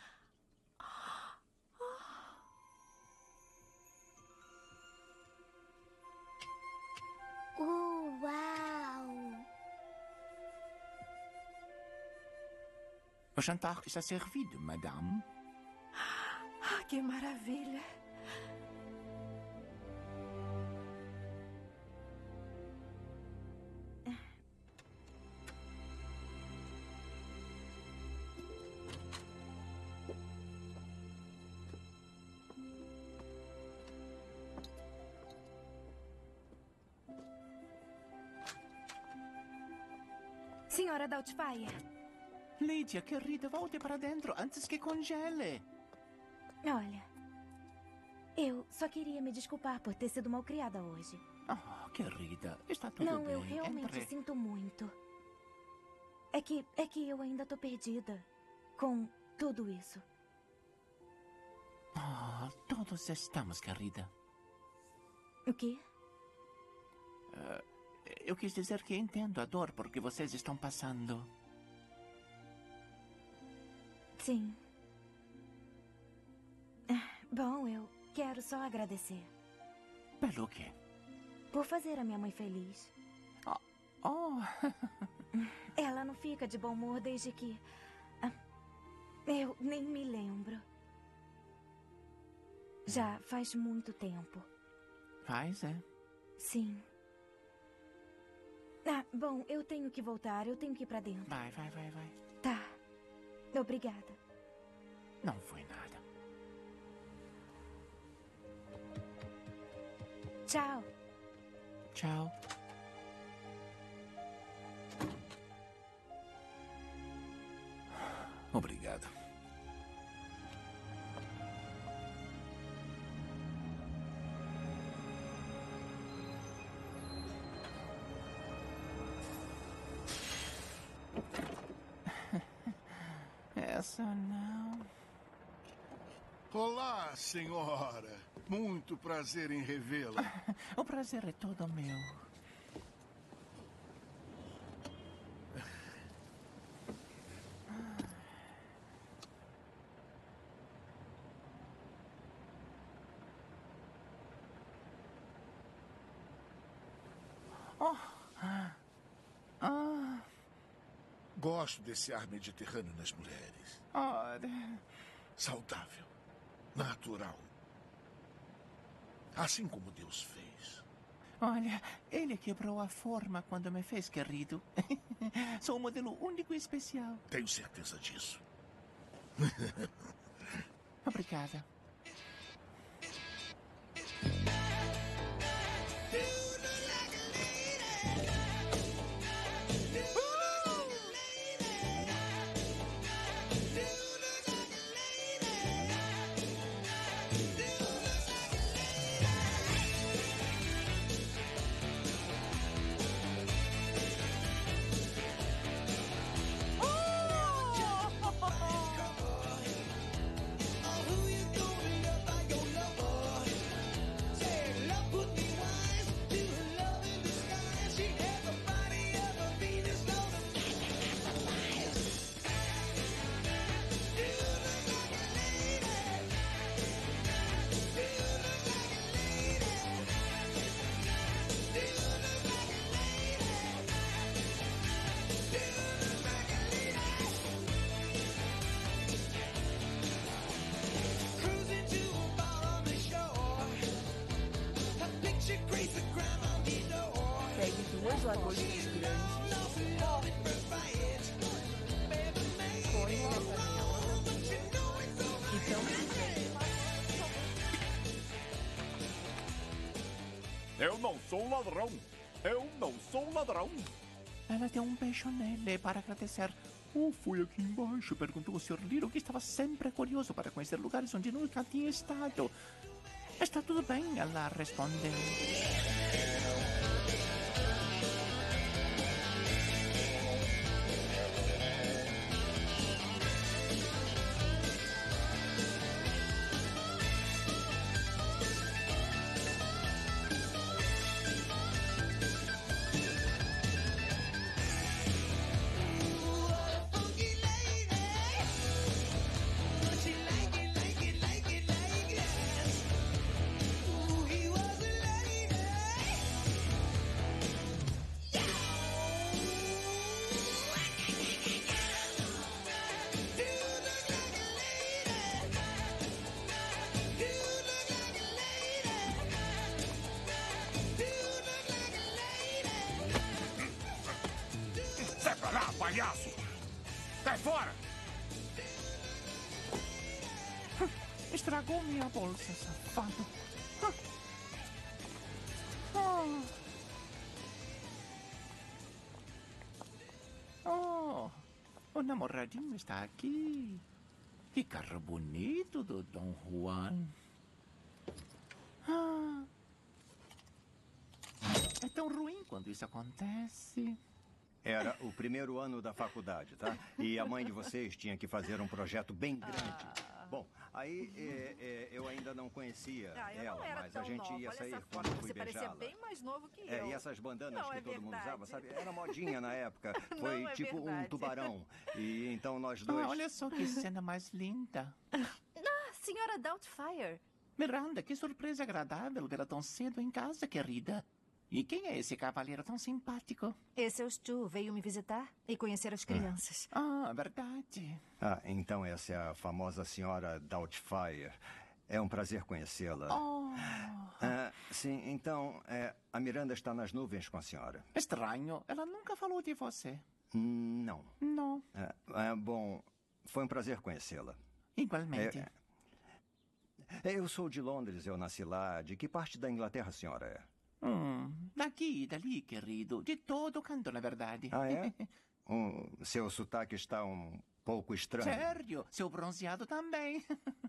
Uau! O jantar está servido, madame. Ah, que maravilha. Senhora Doubtfire. Lídia, querida, volte para dentro antes que congele. Olha, eu só queria me desculpar por ter sido malcriada hoje. Oh, querida, está tudo Não, bem. eu realmente sinto muito. É que eu ainda tô perdida com tudo isso. Oh, todos estamos, querida. O quê? Eu quis dizer que entendo a dor por que vocês estão passando. Sim. Bom, eu quero só agradecer. Pelo quê? Por fazer a minha mãe feliz. Oh. Ela não fica de bom humor desde que... eu nem me lembro. Já faz muito tempo. Faz, é? Sim. Bom, eu tenho que voltar. Eu tenho que ir pra dentro. Vai. Tá. Obrigada. Não foi nada. Tchau. Tchau. Obrigado. Essa não. Olá, senhora. Muito prazer em revê-la. O prazer é todo meu. Gosto desse ar mediterrâneo nas mulheres. Ora. Saudável. Natural. Assim como Deus fez. Olha, ele quebrou a forma quando me fez, querido. Sou um modelo único e especial. Tenho certeza disso. Obrigada. lagostas grandes. Põe uma panela e também. Eu não sou ladrão. Eu não sou ladrão. Ela deu um beijo nele para agradecer. Fui aqui embaixo, perguntou o Sr. Little, que estava sempre curioso para conhecer lugares onde nunca tinha estado. Está tudo bem, ela respondeu. Sai pra lá, palhaço! Cai fora! Estragou minha bolsa, safado. O namoradinho está aqui. Que carro bonito do Dom Juan. É tão ruim quando isso acontece. Era o primeiro ano da faculdade, tá? E a mãe de vocês tinha que fazer um projeto bem grande. Bom, aí eu ainda não conhecia ela, mas a gente ia sair quando eu fui beijá-la. Você parecia bem mais novo que eu. E essas bandanas Não, que é todo mundo verdade. usava, sabe? Era modinha na época. Foi Não, é tipo um verdade. tubarão. E então nós dois... Olha só que cena mais linda. Senhora Doubtfire. Miranda, que surpresa agradável vê-la tão cedo em casa, querida. E quem é esse cavaleiro tão simpático? Esse é o Stu, veio me visitar e conhecer as crianças. Verdade. Então essa é a famosa senhora Doubtfire. É um prazer conhecê-la. Sim, então, a Miranda está nas nuvens com a senhora. Estranho, ela nunca falou de você. Não. Não. Bom, foi um prazer conhecê-la. Igualmente. Eu sou de Londres, eu nasci lá. De que parte da Inglaterra a senhora é? Daqui e dali, querido. De todo canto, na verdade. É? Seu sotaque está um pouco estranho. Sério? Seu bronzeado também.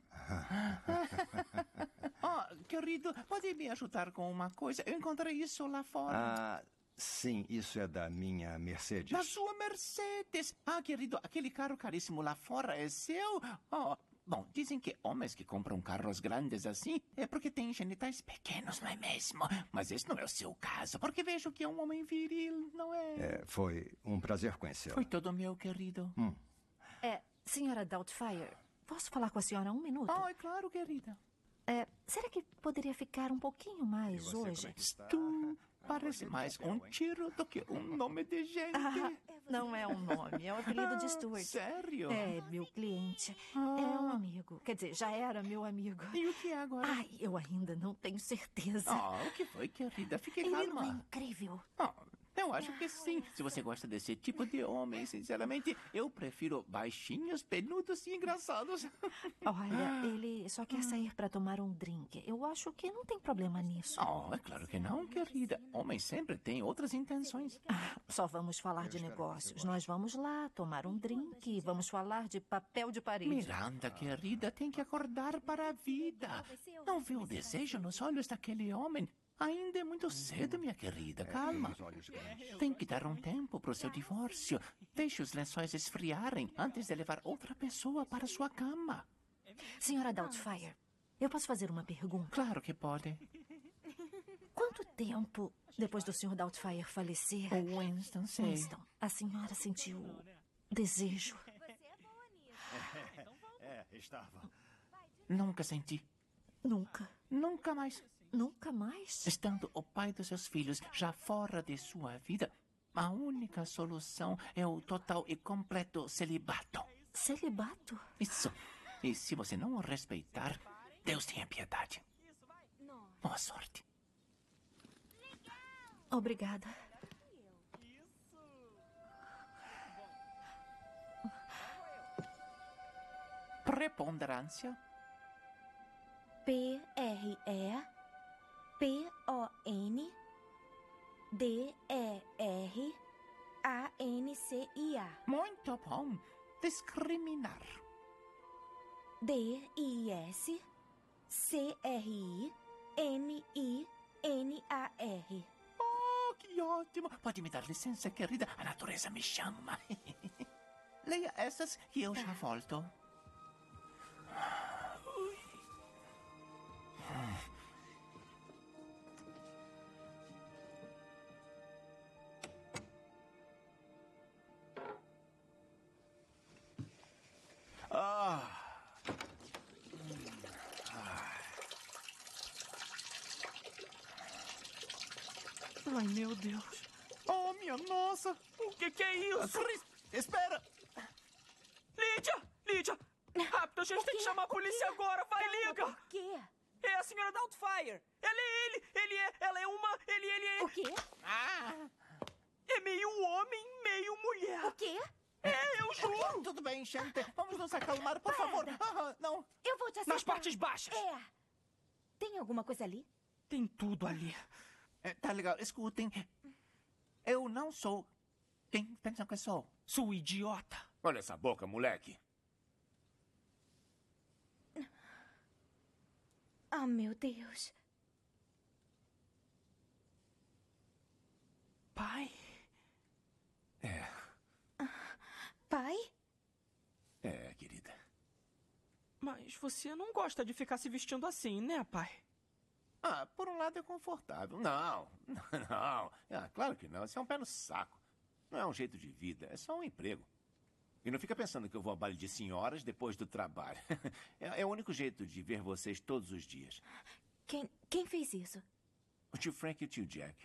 Querido, pode me ajudar com uma coisa? Eu encontrei isso lá fora. Sim, isso é da minha Mercedes. Da sua Mercedes? Querido, aquele carro caríssimo lá fora é seu? Bom, dizem que homens que compram carros grandes assim é porque têm genitais pequenos, não é mesmo? Mas esse não é o seu caso, porque vejo que é um homem viril, não é? Foi um prazer conhecê-la. Foi todo meu, querido. Senhora Doubtfire, posso falar com a senhora um minuto? É claro, querida. Será que poderia ficar um pouquinho mais hoje? Tu parece mais um tiro do que um nome de gente. Não é um nome, é o apelido de Stuart. Sério? É, meu cliente. É um amigo. Quer dizer, já era meu amigo. E o que é agora? Eu ainda não tenho certeza. O que foi, querida? Fique Ele calma. não é incrível. Eu acho que sim. Se você gosta desse tipo de homem, sinceramente, eu prefiro baixinhos, peludos e engraçados. Olha, ele só quer sair para tomar um drink. Eu acho que não tem problema nisso. É claro que não, querida. Homens sempre têm outras intenções. Só vamos falar de negócios. Nós vamos lá tomar um drink, vamos falar de papel de parede. Miranda, querida, tem que acordar para a vida. Não vê o desejo nos olhos daquele homem? Ainda é muito cedo, minha querida. Calma. Tem que dar um tempo para o seu divórcio. Deixe os lençóis esfriarem antes de levar outra pessoa para sua cama. Senhora Doubtfire, eu posso fazer uma pergunta? Claro que pode. Quanto tempo depois do Sr. Doubtfire falecer... Winston, sei. Winston, a senhora sentiu desejo? Estava. Nunca senti. Nunca? Nunca mais. Nunca mais? Estando o pai dos seus filhos já fora de sua vida, a única solução é o total e completo celibato. Celibato? Isso. E se você não o respeitar, Deus tenha piedade. Boa sorte. Obrigada. Preponderância. Preponderância. Muito bom. Discriminar. Discriminar. Oh, que ótimo. Pode me dar licença, querida? A natureza me chama. Leia essas que eu já volto. Ai, meu Deus. Oh, minha nossa. O que é isso? Chris, espera. Lídia! Rápido, a gente tem que chamar a polícia agora. Vai, liga! Por quê? É a senhora Doubtfire. Ela é uma... Ele é... O quê? É meio homem, meio mulher. O quê? Eu juro. Tudo bem, gente. Vamos nos acalmar, por favor. Não. Eu vou te acertar. Nas partes baixas. Tem alguma coisa ali? Tem tudo ali. Tá legal. Escutem. Eu não sou quem pensam que sou. Sou idiota. Olha essa boca, moleque. Oh, meu Deus. Pai? Pai? Querida. Mas você não gosta de ficar se vestindo assim, né, pai? Por um lado é confortável. Não. Claro que não. Isso é um pé no saco. Não é um jeito de vida, é só um emprego. E não fica pensando que eu vou a baile de senhoras depois do trabalho. É o único jeito de ver vocês todos os dias. Quem fez isso? O tio Frank e o tio Jack.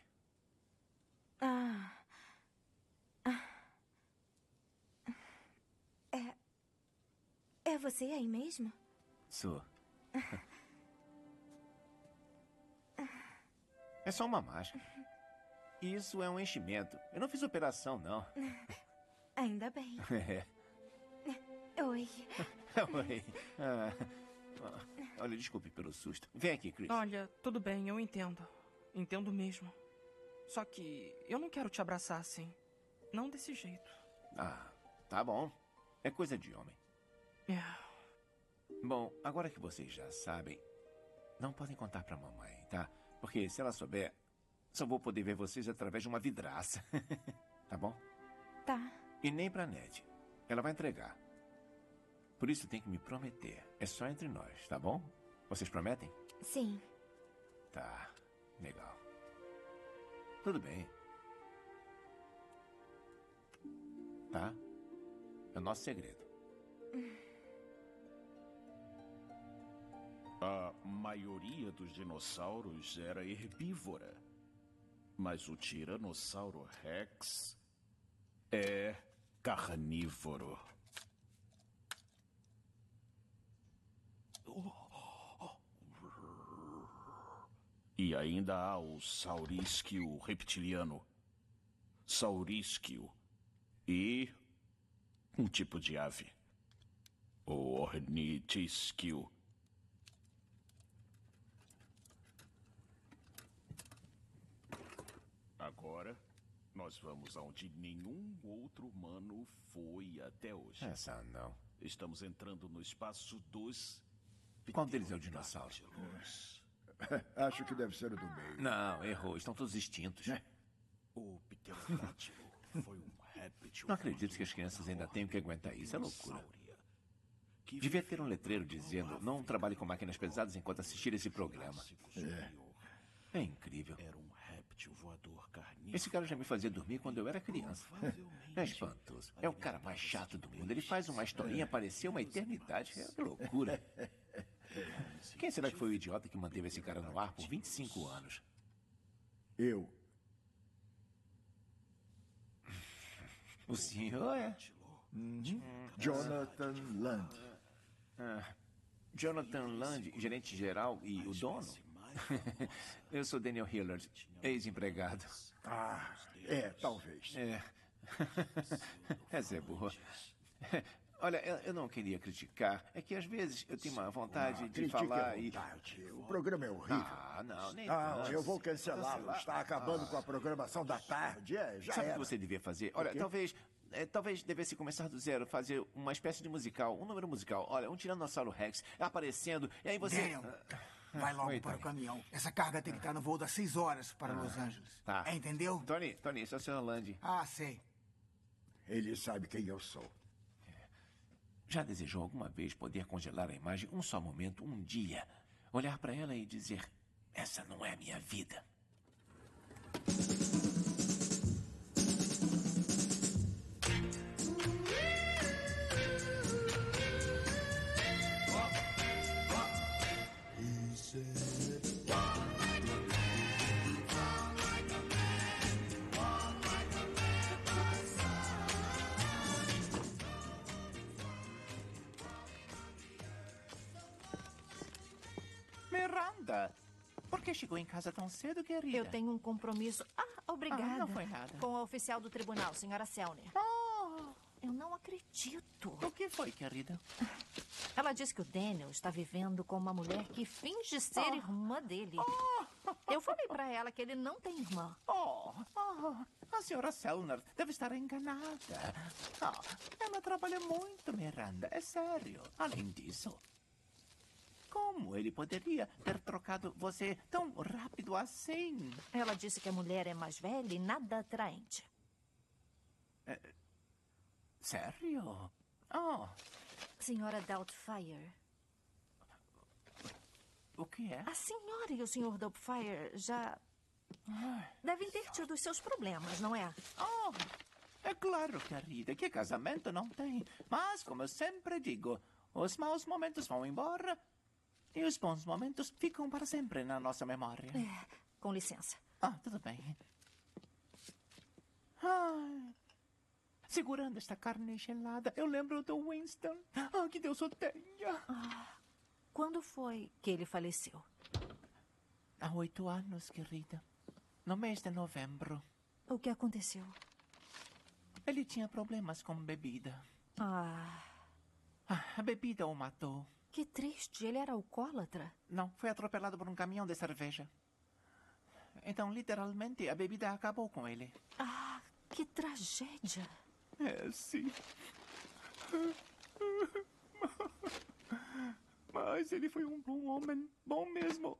É você aí mesmo? Sou. É só uma máscara. Isso é um enchimento. Eu não fiz operação, não. Ainda bem. Oi. Oi. Olha, desculpe pelo susto. Vem aqui, Chris. Olha, tudo bem, eu entendo. Entendo mesmo. Só que eu não quero te abraçar assim. Não desse jeito. Tá bom. É coisa de homem. Bom, agora que vocês já sabem, não podem contar pra mamãe, tá? Porque se ela souber, só vou poder ver vocês através de uma vidraça. Tá bom? Tá. E nem pra Ned. Ela vai entregar. Por isso tem que me prometer. É só entre nós, tá bom? Vocês prometem? Sim. Tá. Legal. Tudo bem. Tá? É o nosso segredo. A maioria dos dinossauros era herbívora. Mas o Tiranossauro Rex é carnívoro. E ainda há o Sauríschio reptiliano. Sauríschio. E um tipo de ave. O Ornitisquio. Agora, nós vamos aonde nenhum outro humano foi até hoje. Essa não. Estamos entrando no espaço dos... Qual deles é o dinossauro? Acho que deve ser o do meio. Não, errou. Estão todos extintos. O pterodátilo foi um réptil. Não acredito que as crianças ainda tenham que aguentar isso. É loucura. Devia ter um letreiro dizendo: não trabalhe com máquinas pesadas enquanto assistir esse programa. É incrível. Era um réptil voador carnívoro. Esse cara já me fazia dormir quando eu era criança. É espantoso. É o cara mais chato do mundo. Ele faz uma historinha parecer uma eternidade. É loucura. Quem será que foi o idiota que manteve esse cara no ar por 25 anos? Eu. O senhor é? Jonathan Land. Jonathan Land, gerente geral e o dono? Eu sou Daniel Hillard, ex-empregado. Talvez. Essa é boa. Olha, eu não queria criticar. É que às vezes eu tenho uma vontade de Critique falar à e... vontade. O programa é horrível. Não, nem Não, tanto. eu vou cancelá-lo. Está acabando com a programação da tarde. Já Sabe o era. que você devia fazer? Olha, talvez devesse começar do zero, fazer uma espécie de musical, um número musical. Olha, um Tiranossauro Rex aparecendo, e aí você... Daniel, vai logo para o caminhão. Essa carga tem que estar no voo das 6 horas para Los Angeles. Tá. Entendeu? Tony, esse é o Sr. Land. Ah, sei. Ele sabe quem eu sou. Já desejou alguma vez poder congelar a imagem um só momento, um dia? Olhar para ela e dizer, essa não é a minha vida. Miranda, por que chegou em casa tão cedo, querida? Eu tenho um compromisso. Obrigada. não foi nada. Com a oficial do tribunal, senhora Selner. Eu não acredito. O que foi, querida? Ela disse que o Daniel está vivendo com uma mulher que finge ser irmã dele. Eu falei pra ela que ele não tem irmã. A senhora Selner deve estar enganada. Ela trabalha muito, Miranda. É sério. Além disso, como ele poderia ter trocado você tão rápido assim? Ela disse que a mulher é mais velha e nada atraente. Sério? Senhora Doubtfire. O que é? A senhora e o senhor Doubtfire já devem ter tido os seus problemas, não é? É claro, querida, que casamento não tem. Mas, como eu sempre digo, os maus momentos vão embora e os bons momentos ficam para sempre na nossa memória. Com licença. Tudo bem. Segurando esta carne gelada, eu lembro do Winston. Que Deus o tenha. Quando foi que ele faleceu? Há 8 anos, querida. No mês de novembro. O que aconteceu? Ele tinha problemas com bebida. A bebida o matou. Que triste. Ele era alcoólatra? Não, foi atropelado por um caminhão de cerveja. Então, literalmente, a bebida acabou com ele. Que tragédia. Sim. Mas ele foi um bom homem. Bom mesmo.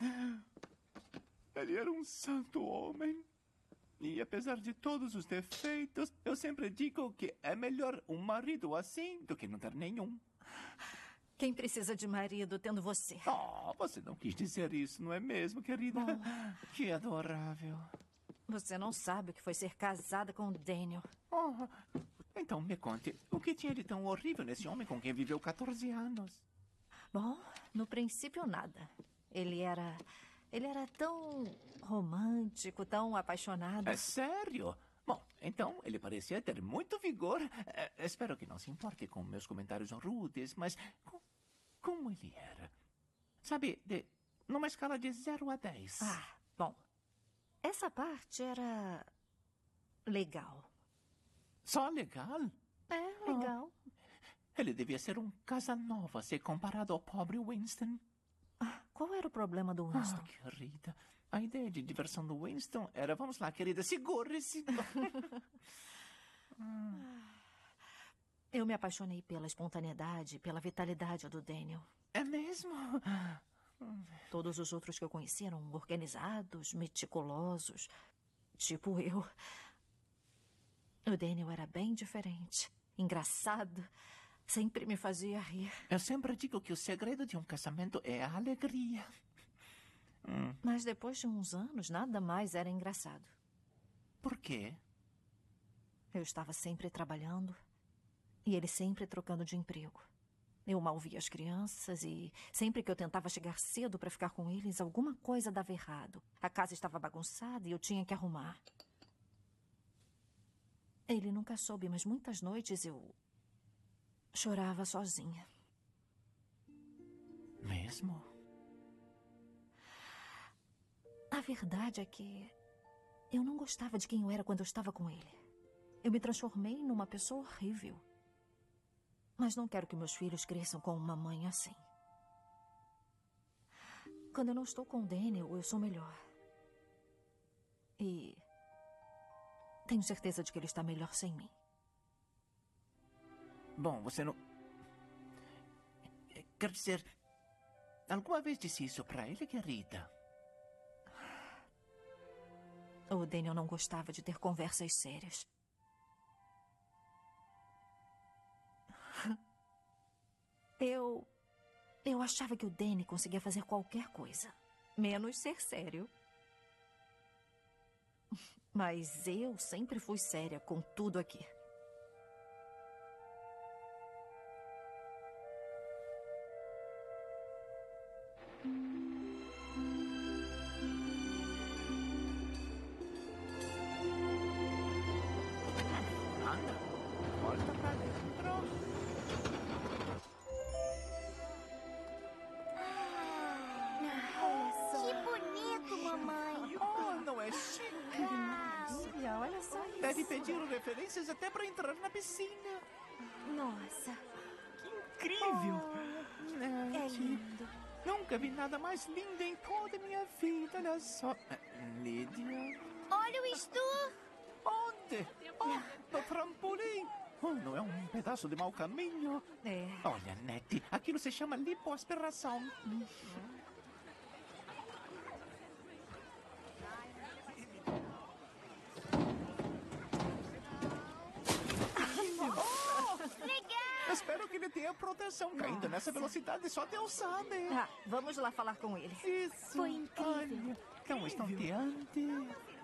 Ele era um santo homem. E apesar de todos os defeitos, eu sempre digo que é melhor um marido assim do que não ter nenhum. Quem precisa de marido tendo você? Você não quis dizer isso, não é mesmo, querida? Que adorável. Você não sabe o que foi ser casada com o Daniel. Então me conte, o que tinha de tão horrível nesse homem com quem viveu 14 anos? Bom, no princípio nada. Ele era tão romântico, tão apaixonado. É sério? Bom, então ele parecia ter muito vigor. Espero que não se importe com meus comentários rudes, mas como ele era? Sabe, numa escala de 0 a 10. Bom, essa parte era legal. Só legal? Legal. Ele devia ser um Casanova se comparado ao pobre Winston. Qual era o problema do Winston? Querida, a ideia de diversão do Winston era... Vamos lá, querida, segure-se. Eu me apaixonei pela espontaneidade, pela vitalidade do Daniel. É mesmo? Todos os outros que eu conheci eram organizados, meticulosos, tipo eu. O Daniel era bem diferente, engraçado, sempre me fazia rir. Eu sempre digo que o segredo de um casamento é a alegria. Mas depois de uns anos, nada mais era engraçado. Por quê? Eu estava sempre trabalhando e ele sempre trocando de emprego. Eu mal via as crianças e sempre que eu tentava chegar cedo para ficar com eles, alguma coisa dava errado. A casa estava bagunçada e eu tinha que arrumar. Ele nunca soube, mas muitas noites eu chorava sozinha. Mesmo? A verdade é que eu não gostava de quem eu era quando eu estava com ele. Eu me transformei numa pessoa horrível. Mas não quero que meus filhos cresçam com uma mãe assim. Quando eu não estou com o Daniel, eu sou melhor. E tenho certeza de que ele está melhor sem mim. Bom, você não... Quer dizer, alguma vez disse isso pra ele, querida? O Daniel não gostava de ter conversas sérias. Eu achava que o Danny conseguia fazer qualquer coisa, menos ser sério. Mas eu sempre fui séria com tudo aqui. Anda, volta pra dentro. Que bonito, mamãe. Oh, não é chique? Olha só isso. Deve pedir referências até pra entrar na piscina. Nossa. Incrível! É lindo. Nunca vi nada mais lindo em toda a minha vida, olha só. Lídia? Olha o Stu! Onde? Oh, no trampolim! Oh, não é um pedaço de mau caminho? É. Olha, Nettie, aquilo se chama lipoaspiração. Legal! Espero que ele tenha proteção. Caindo nessa velocidade, só Deus sabe. Ah, vamos lá falar com ele. Isso. Foi incrível. Olha, tão estonteante.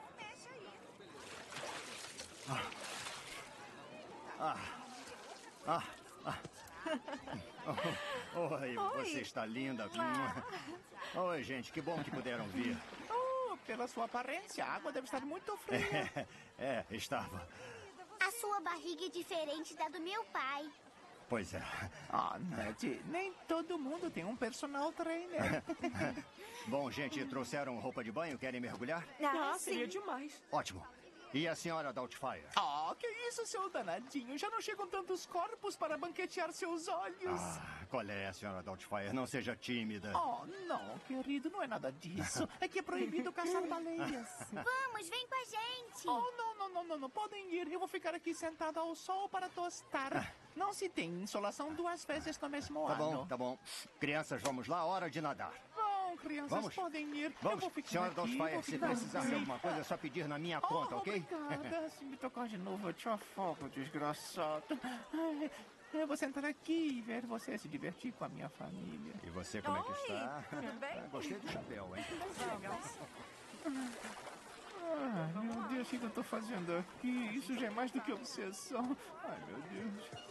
Oi, você está linda. Oi, gente, que bom que puderam vir. Oh, pela sua aparência, a água deve estar muito fria. Estava. A sua barriga é diferente da do meu pai. Pois é. Ah, Nettie, nem todo mundo tem um personal trainer. Bom, gente, trouxeram roupa de banho? Querem mergulhar? Seria demais. Ótimo. E a senhora Doubtfire? Oh, que isso, seu danadinho. Já não chegam tantos corpos para banquetear seus olhos. Qual é, senhora Doubtfire? Não seja tímida. Oh, não, querido, não é nada disso. É que é proibido caçar baleias. Vamos, vem com a gente. Oh, não, podem ir. Eu vou ficar aqui sentado ao sol para tostar. Não se tem insolação 2 vezes no mesmo ano. Tá bom. Crianças, vamos lá, hora de nadar. Vão, crianças, podem ir. Vamos, eu vou ficar senhora aqui, Doubtfire, se precisar de alguma coisa, é só pedir na minha conta, ok? Obrigada. Se me tocar de novo, eu te afogo, desgraçado. Ai, eu vou sentar aqui e ver você se divertir com a minha família. E você, como é que está? Tudo bem? Gostei do chapéu, hein? Ai, meu Deus, o que eu tô fazendo aqui? Isso já é mais do que obsessão. Ai, meu Deus.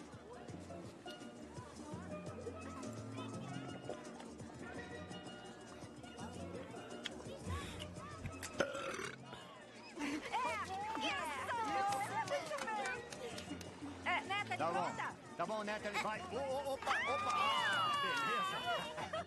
Neta, Tá bom. pronta? Tá bom, Natalie, vai. Opa. Beleza.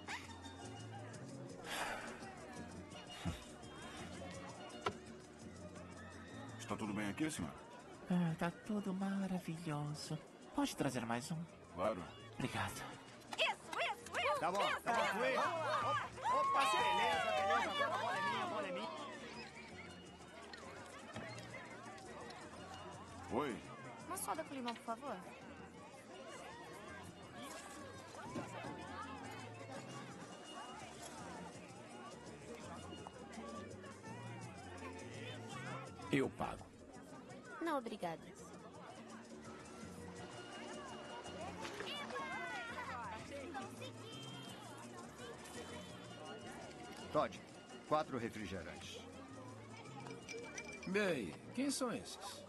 Está tudo bem aqui, senhor? Tá tudo maravilhoso. Pode trazer mais um? Claro. Obrigado. Isso. Tá bom, Sweet. Opa, beleza. Agora a bola é minha. Oi. Uma soda com limão, por favor. Eu pago. Não, obrigada. Todd, 4 refrigerantes. Bem, quem são esses?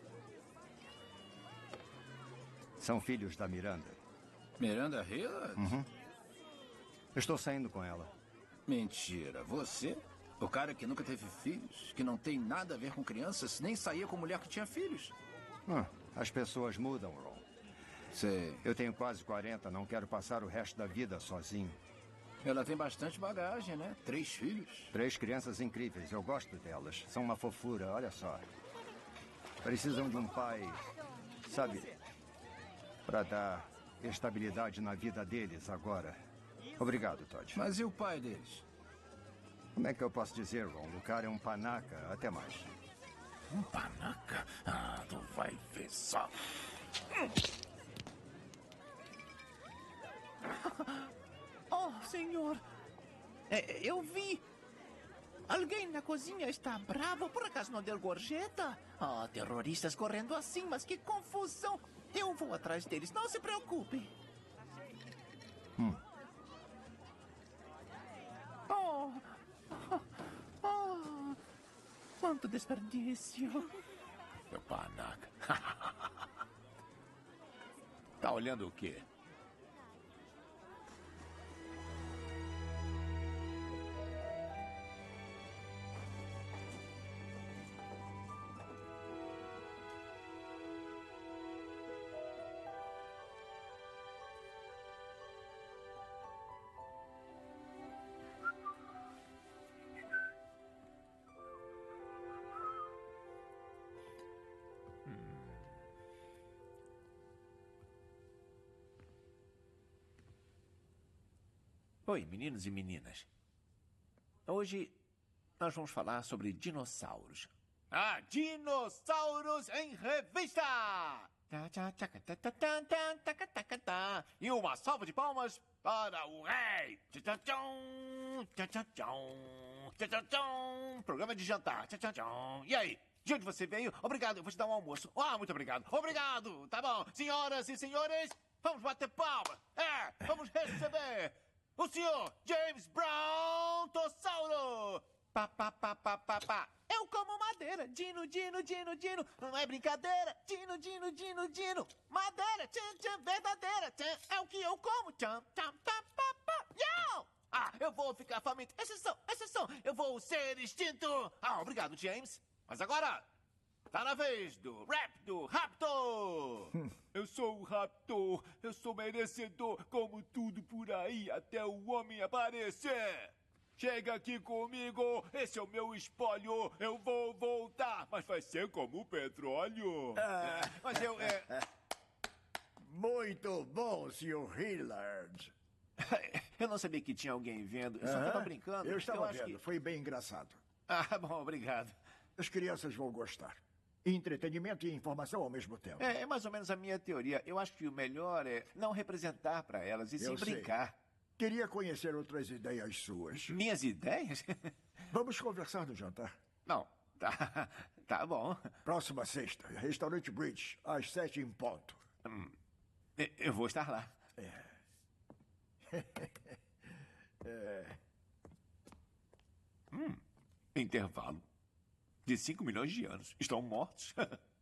São filhos da Miranda. Miranda Hillard? Estou saindo com ela. Mentira. Você? O cara que nunca teve filhos, que não tem nada a ver com crianças, nem saía com mulher que tinha filhos. As pessoas mudam, Ron. Sei. Eu tenho quase 40, não quero passar o resto da vida sozinho. Ela tem bastante bagagem, né? 3 filhos. 3 crianças incríveis, eu gosto delas. São uma fofura, olha só. Precisam de um pai, sabe, Para dar estabilidade na vida deles agora. Obrigado, Todd. Mas e o pai deles? Como é que eu posso dizer, Ron? O cara é um panaca. Até mais. Um panaca? Ah, tu vai ver só. Oh, senhor. Eu vi. Alguém na cozinha está bravo. Por acaso não deu gorjeta? Ah, terroristas correndo assim, mas que confusão. Eu vou atrás deles, não se preocupe. Oh, quanto desperdício. Meu panaca. Tá olhando o quê? Oi, meninos e meninas. Hoje nós vamos falar sobre dinossauros. Ah, dinossauros em revista! E uma salva de palmas para o rei! Programa de jantar. E aí? De onde você veio? Obrigado, eu vou te dar um almoço. Ah, muito obrigado. Obrigado, tá bom. Senhoras e senhores, vamos bater palma. Vamos receber o senhor James Brown Tossauro. Pá. Eu como madeira. Dino. Não é brincadeira. Dino. Madeira. Tchan, verdadeira. Tchan, é o que eu como. Tchan, pá. Yo! Ah, eu vou ficar faminto. Exceção. Eu vou ser extinto. Ah, obrigado, James. Mas agora, tá na vez do rap do Raptor. Eu sou o Raptor. Eu sou merecedor, como tudo por aí, até o homem aparecer. Chega aqui comigo, esse é o meu espólio. Eu vou voltar, mas vai ser como o petróleo. Mas eu... Muito bom, Sr. Hillard. Eu não sabia que tinha alguém vendo. Eu só estava brincando. Eu estava vendo. Foi bem engraçado. Ah, bom, obrigado. As crianças vão gostar. Entretenimento e informação ao mesmo tempo. É mais ou menos a minha teoria. Eu acho que o melhor é não representar para elas e sim brincar. Queria conhecer outras ideias suas. Minhas ideias? Vamos conversar no jantar. Não, tá bom. Próxima sexta, restaurante Bridge, às 7 em ponto. Eu vou estar lá. Intervalo de 5 milhões de anos. Estão mortos.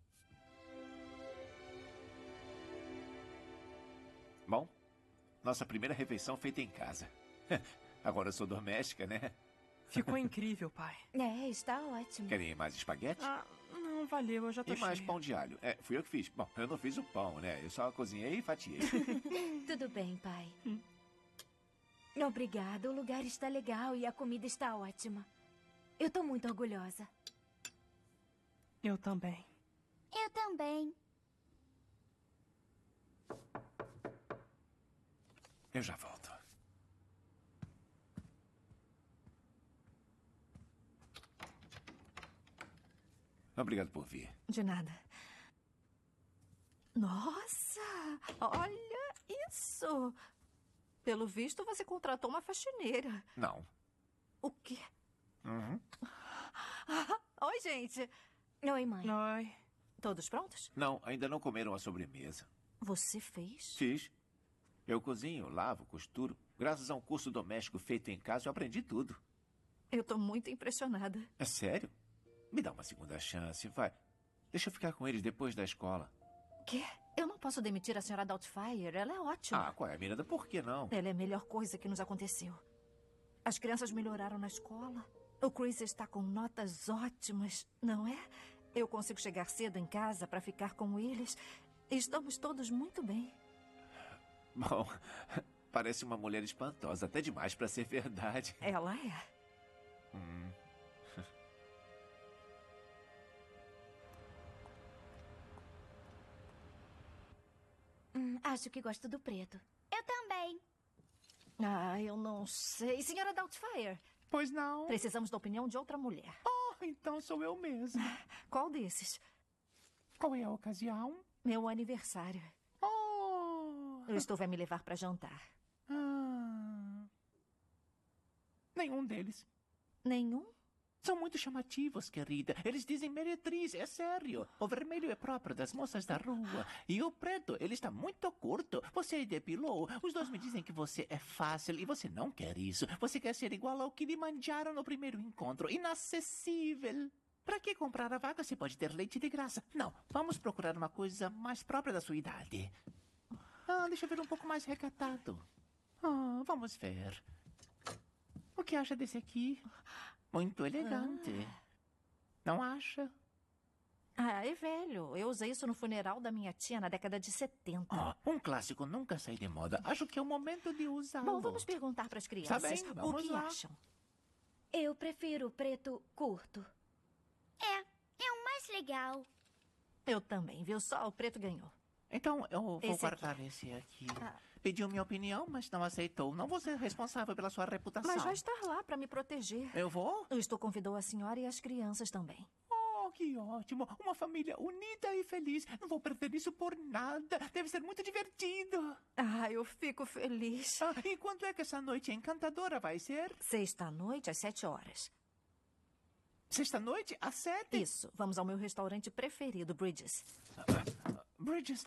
Bom, nossa primeira refeição feita em casa. Agora eu sou doméstica, né? Ficou incrível, pai. Está ótimo. Querem mais espaguete? Não, valeu, eu já tô E mais cheia. pão de alho. Fui eu que fiz. Bom, eu não fiz o pão, né? Eu só cozinhei e fatiei. Tudo bem, pai. Obrigada, o lugar está legal e a comida está ótima. Eu tô muito orgulhosa. Eu também. Eu também. Eu já volto. Obrigado por vir. De nada. Nossa, olha isso. Pelo visto, você contratou uma faxineira. Não. O quê? Oi, gente. Oi, mãe. Oi. Todos prontos? Não, ainda não comeram a sobremesa. Você fez? Fiz. Eu cozinho, lavo, costuro. Graças a um curso doméstico feito em casa, eu aprendi tudo. Eu tô muito impressionada. É sério? Me dá uma segunda chance, vai. Deixa eu ficar com eles depois da escola. Quê? Eu não posso demitir a senhora Doubtfire. Ela é ótima. Ah, qual é, Miranda? Por que não? Ela é a melhor coisa que nos aconteceu. As crianças melhoraram na escola. O Chris está com notas ótimas, não é? Eu consigo chegar cedo em casa para ficar com eles. Estamos todos muito bem. Bom, parece uma mulher espantosa, até demais para ser verdade. Ela é. Acho que gosto do preto. Eu também. Eu não sei. Senhora Doubtfire. Pois não. Precisamos da opinião de outra mulher. Oh, então sou eu mesmo. Qual desses? Qual é a ocasião? Meu aniversário. Oh! Eu estou vai me levar para jantar. Nenhum deles. Nenhum? São muito chamativos, querida. Eles dizem meretriz, é sério. O vermelho é próprio das moças da rua. E o preto, ele está muito curto. Você depilou. Os dois me dizem que você é fácil e você não quer isso. Você quer ser igual ao que lhe mandaram no primeiro encontro. Inacessível. Para que comprar a vaga se pode ter leite de graça? Não, vamos procurar uma coisa mais própria da sua idade. Deixa eu ver um pouco mais recatado. Vamos ver. O que acha desse aqui? Muito elegante. Não acha? É velho. Eu usei isso no funeral da minha tia na década de 70. Um clássico nunca sai de moda. Acho que é o momento de usá-lo. Bom, vamos perguntar para as crianças. Tá bem, o que lá. acham. Eu prefiro o preto curto. É o mais legal. Eu também, viu? Só o preto ganhou. Então, eu vou Esse guardar esse aqui. Pediu minha opinião, mas não aceitou. Não vou ser responsável pela sua reputação. Mas vai estar lá para me proteger. Eu vou? O Stu convidou a senhora e as crianças também. Oh, que ótimo. Uma família unida e feliz. Não vou perder isso por nada. Deve ser muito divertido. Eu fico feliz. E quando é que essa noite encantadora vai ser? Sexta-noite, às 7 horas. Sexta-noite, às 7? Isso. Vamos ao meu restaurante preferido, Bridges. Bridges?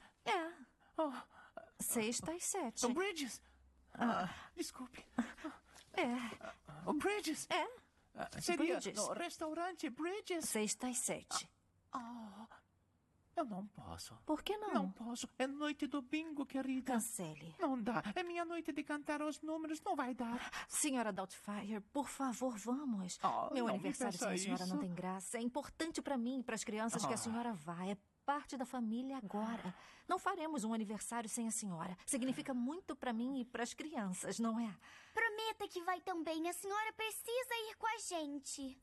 Sexta às 7. Bridges? Desculpe. O Bridges? Seria Bridges. no restaurante Bridges? Sexta às 7. Eu não posso. Por que não? Não posso. É noite do bingo, querida. Cancele. Não dá. É minha noite de cantar os números. Não vai dar. Senhora Doubtfire, por favor, vamos. Meu não aniversário me sem a peça senhora isso. não tem graça. É importante para mim e para as crianças que a senhora vá. É parte da família agora. Não faremos um aniversário sem a senhora. Significa muito para mim e para as crianças, não é? Prometa que vai também. A senhora precisa ir com a gente.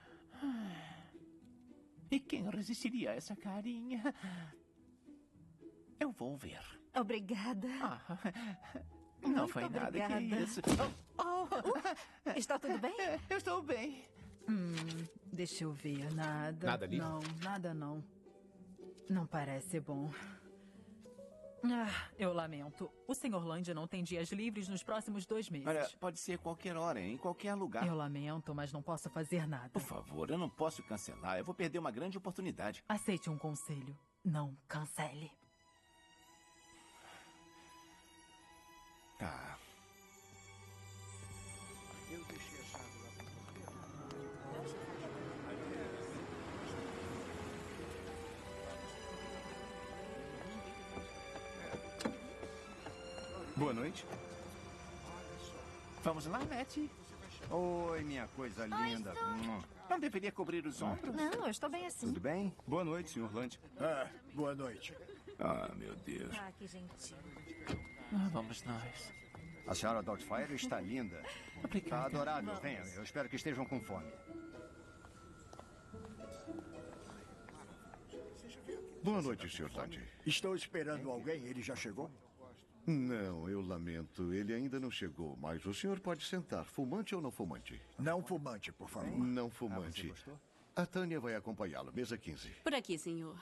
E quem resistiria a essa carinha? Eu vou ver. Obrigada. Não Muito foi nada, obrigada. que isso. Está tudo bem? Eu estou bem. Deixa eu ver. Nada. Nada ali? Não, nada não. Não parece bom. Eu lamento. O Sr. Land não tem dias livres nos próximos 2 meses. Olha, pode ser qualquer hora, em qualquer lugar. Eu lamento, mas não posso fazer nada. Por favor, eu não posso cancelar. Eu vou perder uma grande oportunidade. Aceite um conselho. Não cancele. Tá. Eu deixei a chave lá pro porteiro. Boa noite. Vamos lá, Nettie. Oi, minha coisa linda. Não deveria cobrir os ombros? Não, eu estou bem assim. Tudo bem? Boa noite, Sr. Land. Boa noite. Meu Deus. Que gentil. Vamos nós. A senhora Doubtfire está linda. Está adorável. Venha, eu espero que estejam com fome. Boa noite, Sr. Land. Estou esperando alguém. Ele já chegou? Não, eu lamento. Ele ainda não chegou, mas o senhor pode sentar. Fumante ou não fumante? Não fumante, por favor. Não fumante. A Tânia vai acompanhá-lo. Mesa 15. Por aqui, senhor.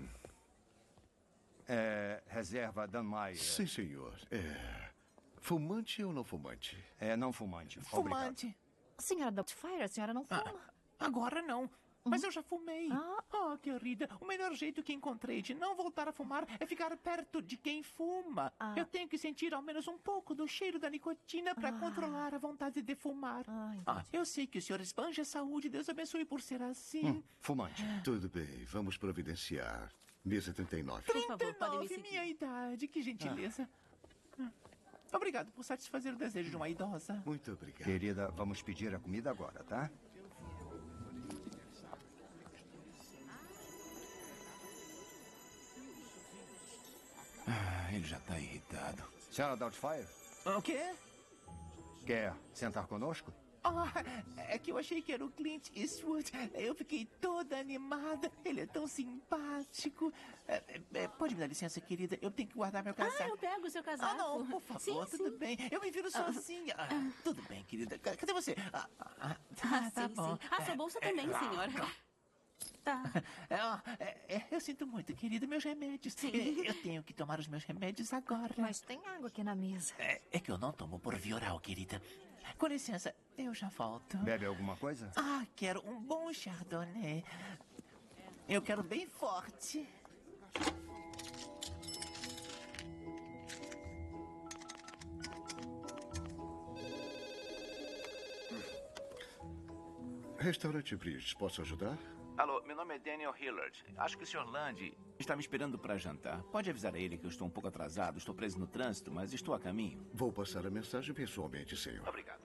Reserva Danmaier. Sim, senhor. Fumante ou não fumante? Não fumante. Fumante. Senhora Doubtfire, a senhora não fuma. Agora não. Mas eu já fumei. Querida, o melhor jeito que encontrei de não voltar a fumar é ficar perto de quem fuma. Eu tenho que sentir ao menos um pouco do cheiro da nicotina para controlar a vontade de fumar. Eu sei que o senhor esbanja a saúde. Deus abençoe por ser assim. Fumante. Tudo bem, vamos providenciar. Mesa 39. 39, minha idade. Que gentileza. Obrigado por satisfazer o desejo de uma idosa. Muito obrigado. Querida, vamos pedir a comida agora, tá? Ele já está irritado. Senhora Doubtfire? O quê? Quer sentar conosco? É que eu achei que era o Clint Eastwood. Eu fiquei toda animada. Ele é tão simpático. Pode me dar licença, querida? Eu tenho que guardar meu casaco. Eu pego o seu casaco. Não, por favor, tudo bem. Eu me viro sozinha. Tudo bem, querida. Cadê você? Tá bom. Sua bolsa também, senhora. Tá. Eu sinto muito, querida. Meus remédios. Eu tenho que tomar os meus remédios agora. Mas tem água aqui na mesa. É que eu não tomo por via oral, querida. Com licença, eu já volto. Bebe alguma coisa? Quero um bom chardonnay. Eu quero bem forte. Restaurante Bridge, posso ajudar? Alô, meu nome é Daniel Hillard. Acho que o Sr. Land está me esperando para jantar. Pode avisar a ele que eu estou um pouco atrasado, estou preso no trânsito, mas estou a caminho. Vou passar a mensagem pessoalmente, senhor. Obrigado.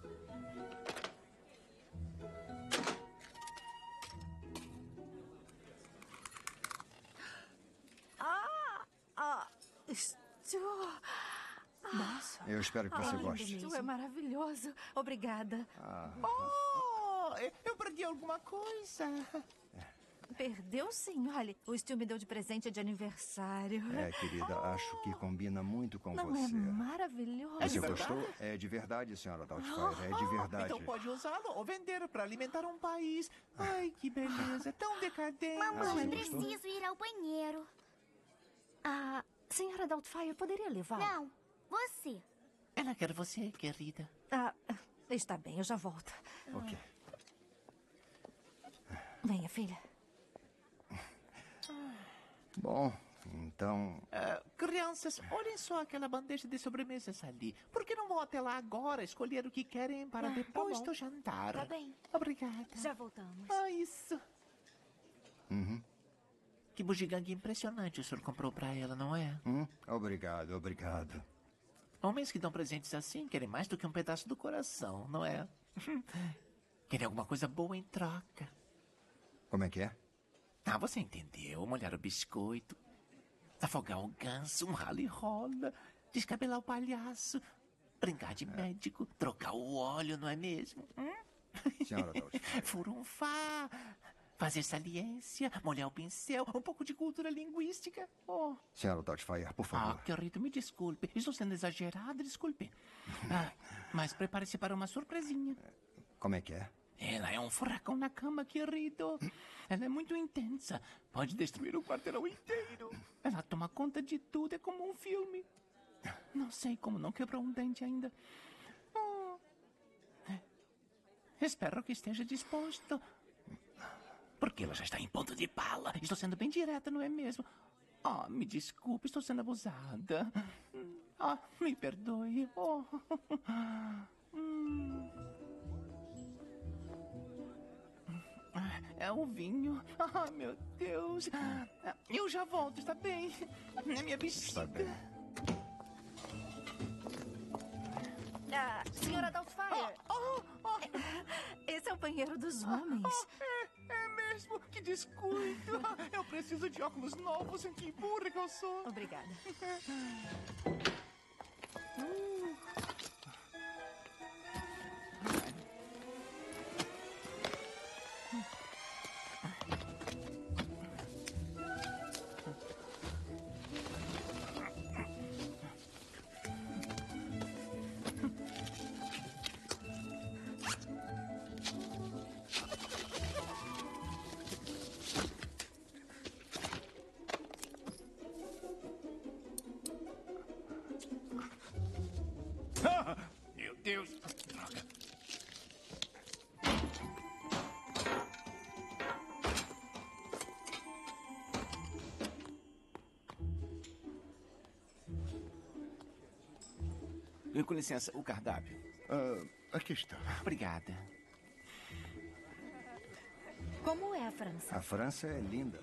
Nossa. Eu espero que você goste. Isto é maravilhoso. Obrigada. Eu perdi alguma coisa. Perdeu, sim. Olha, o Stu me deu de presente de aniversário. Querida, acho que combina muito com Não você. é maravilhoso? Você gostou? É de verdade, senhora Doubtfire. É de verdade. Então pode usá-lo ou vender para alimentar um país. Ai, que beleza. Tão decadente. Mamãe, preciso ir ao banheiro. Senhora Doubtfire, poderia levar? Não, você. Ela quer você, querida. Está bem, eu já volto. Ok. Venha, filha. Bom, então... Crianças, olhem só aquela bandeja de sobremesas ali. Por que não vão até lá agora escolher o que querem para depois do jantar? Tá bem. Obrigada. Já voltamos. Isso. Uhum. Que bugigangue impressionante o senhor comprou para ela, não é? Obrigado, obrigado. Homens que dão presentes assim querem mais do que um pedaço do coração, não é? Querem alguma coisa boa em troca. Como é que é? Você entendeu. Molhar o biscoito, afogar o ganso, um rala-e-rola, descabelar o palhaço, brincar de médico, trocar o óleo, não é mesmo? Senhora Doubtfire. Furunfar, fazer saliência, molhar o pincel, um pouco de cultura linguística. Senhora Doubtfire, por favor. Querido, me desculpe. Estou sendo exagerado, desculpe. Mas prepare-se para uma surpresinha. Como é que é? Ela é um furacão na cama, querido. Ela é muito intensa. Pode destruir o quarteirão inteiro. Ela toma conta de tudo. É como um filme. Não sei como não quebrou um dente ainda. Espero que esteja disposto. Porque ela já está em ponto de bala. Estou sendo bem direta, não é mesmo? Me desculpe, estou sendo abusada. Me perdoe. É o vinho. Meu Deus. Eu já volto, está bem? É minha bexiga. Está bem. Senhora Doubtfire. Esse é o banheiro dos homens. É mesmo? Que descuido. Eu preciso de óculos novos. Que burra que eu sou. Obrigada. Meu Deus. Droga. Com licença, o cardápio. Aqui está. Obrigada. Como é a França? A França é linda.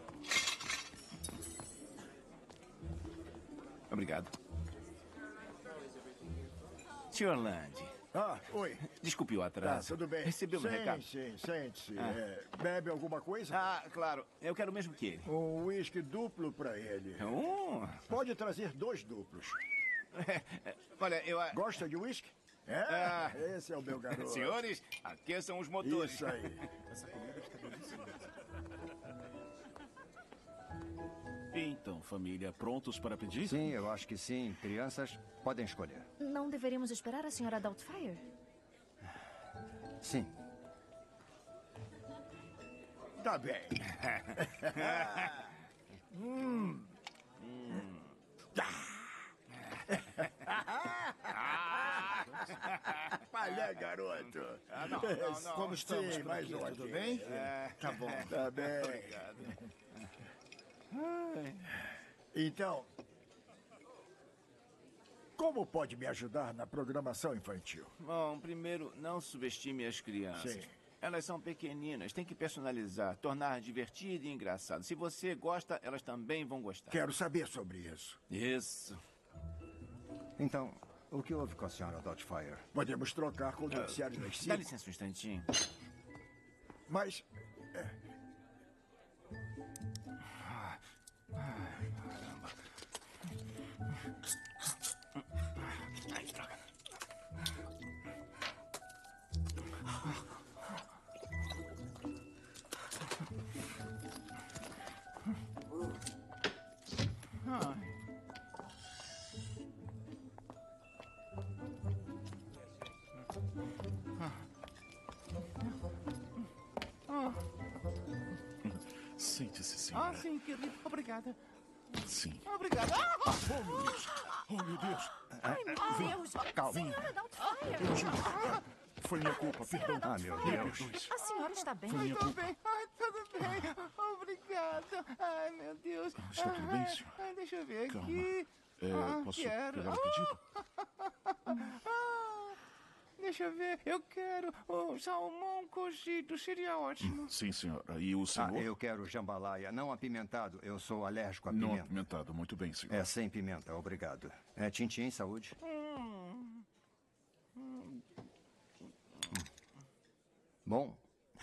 Obrigado. Sr. Land. Oi. Desculpe o atraso. Tudo bem. Recebeu meu recado? Sim, sente-se. Bebe alguma coisa? Claro. Eu quero o mesmo que ele. Um uísque duplo para ele. Pode trazer 2 duplos. Olha, eu... Gosta de uísque? Esse é o meu garoto. Senhores, aqueçam os motores. Isso aí. Essa comida está deliciosa. Então, família, prontos para pedir? Sim, eu acho que sim. Crianças, podem escolher. Não deveríamos esperar a senhora Doubtfire? Sim. Tá bem. Olha, garoto. Não. Como estamos por mais aqui? um Tudo aqui. bem? Tá bom. Tá bem. Obrigado. Então, como pode me ajudar na programação infantil? Bom, primeiro, não subestime as crianças. Sim. Elas são pequeninas, tem que personalizar, tornar divertido e engraçado. Se você gosta, elas também vão gostar. Quero saber sobre isso. Isso. Então, o que houve com a senhora Doubtfire? Podemos trocar com o noticiário das 5. Dá licença um instantinho. Mas... Caramba. Ai, droga. Sente-se, senhora. Sim, querido. Obrigada. Sim. Obrigada. Oh, meu Deus. Oh, meu Deus. Ai, meu Deus. Calma. Senhora Doubtfire. Eu juro. Foi minha culpa, perdão. Ah, meu Deus. A senhora está bem? Foi minha Tudo culpa. bem. Tudo bem. Obrigado. Ai, meu Deus. Está tudo bem, senhor? Deixa eu ver Calma. aqui. Posso Quero. pegar o pedido? Deixa eu ver. Eu quero o salmão cozido. Seria ótimo. Sim, senhora. E o senhor? Eu quero jambalaya, não apimentado. Eu sou alérgico a Não pimenta. apimentado. Muito bem, senhor. É sem pimenta, obrigado. Tintim, saúde. Bom.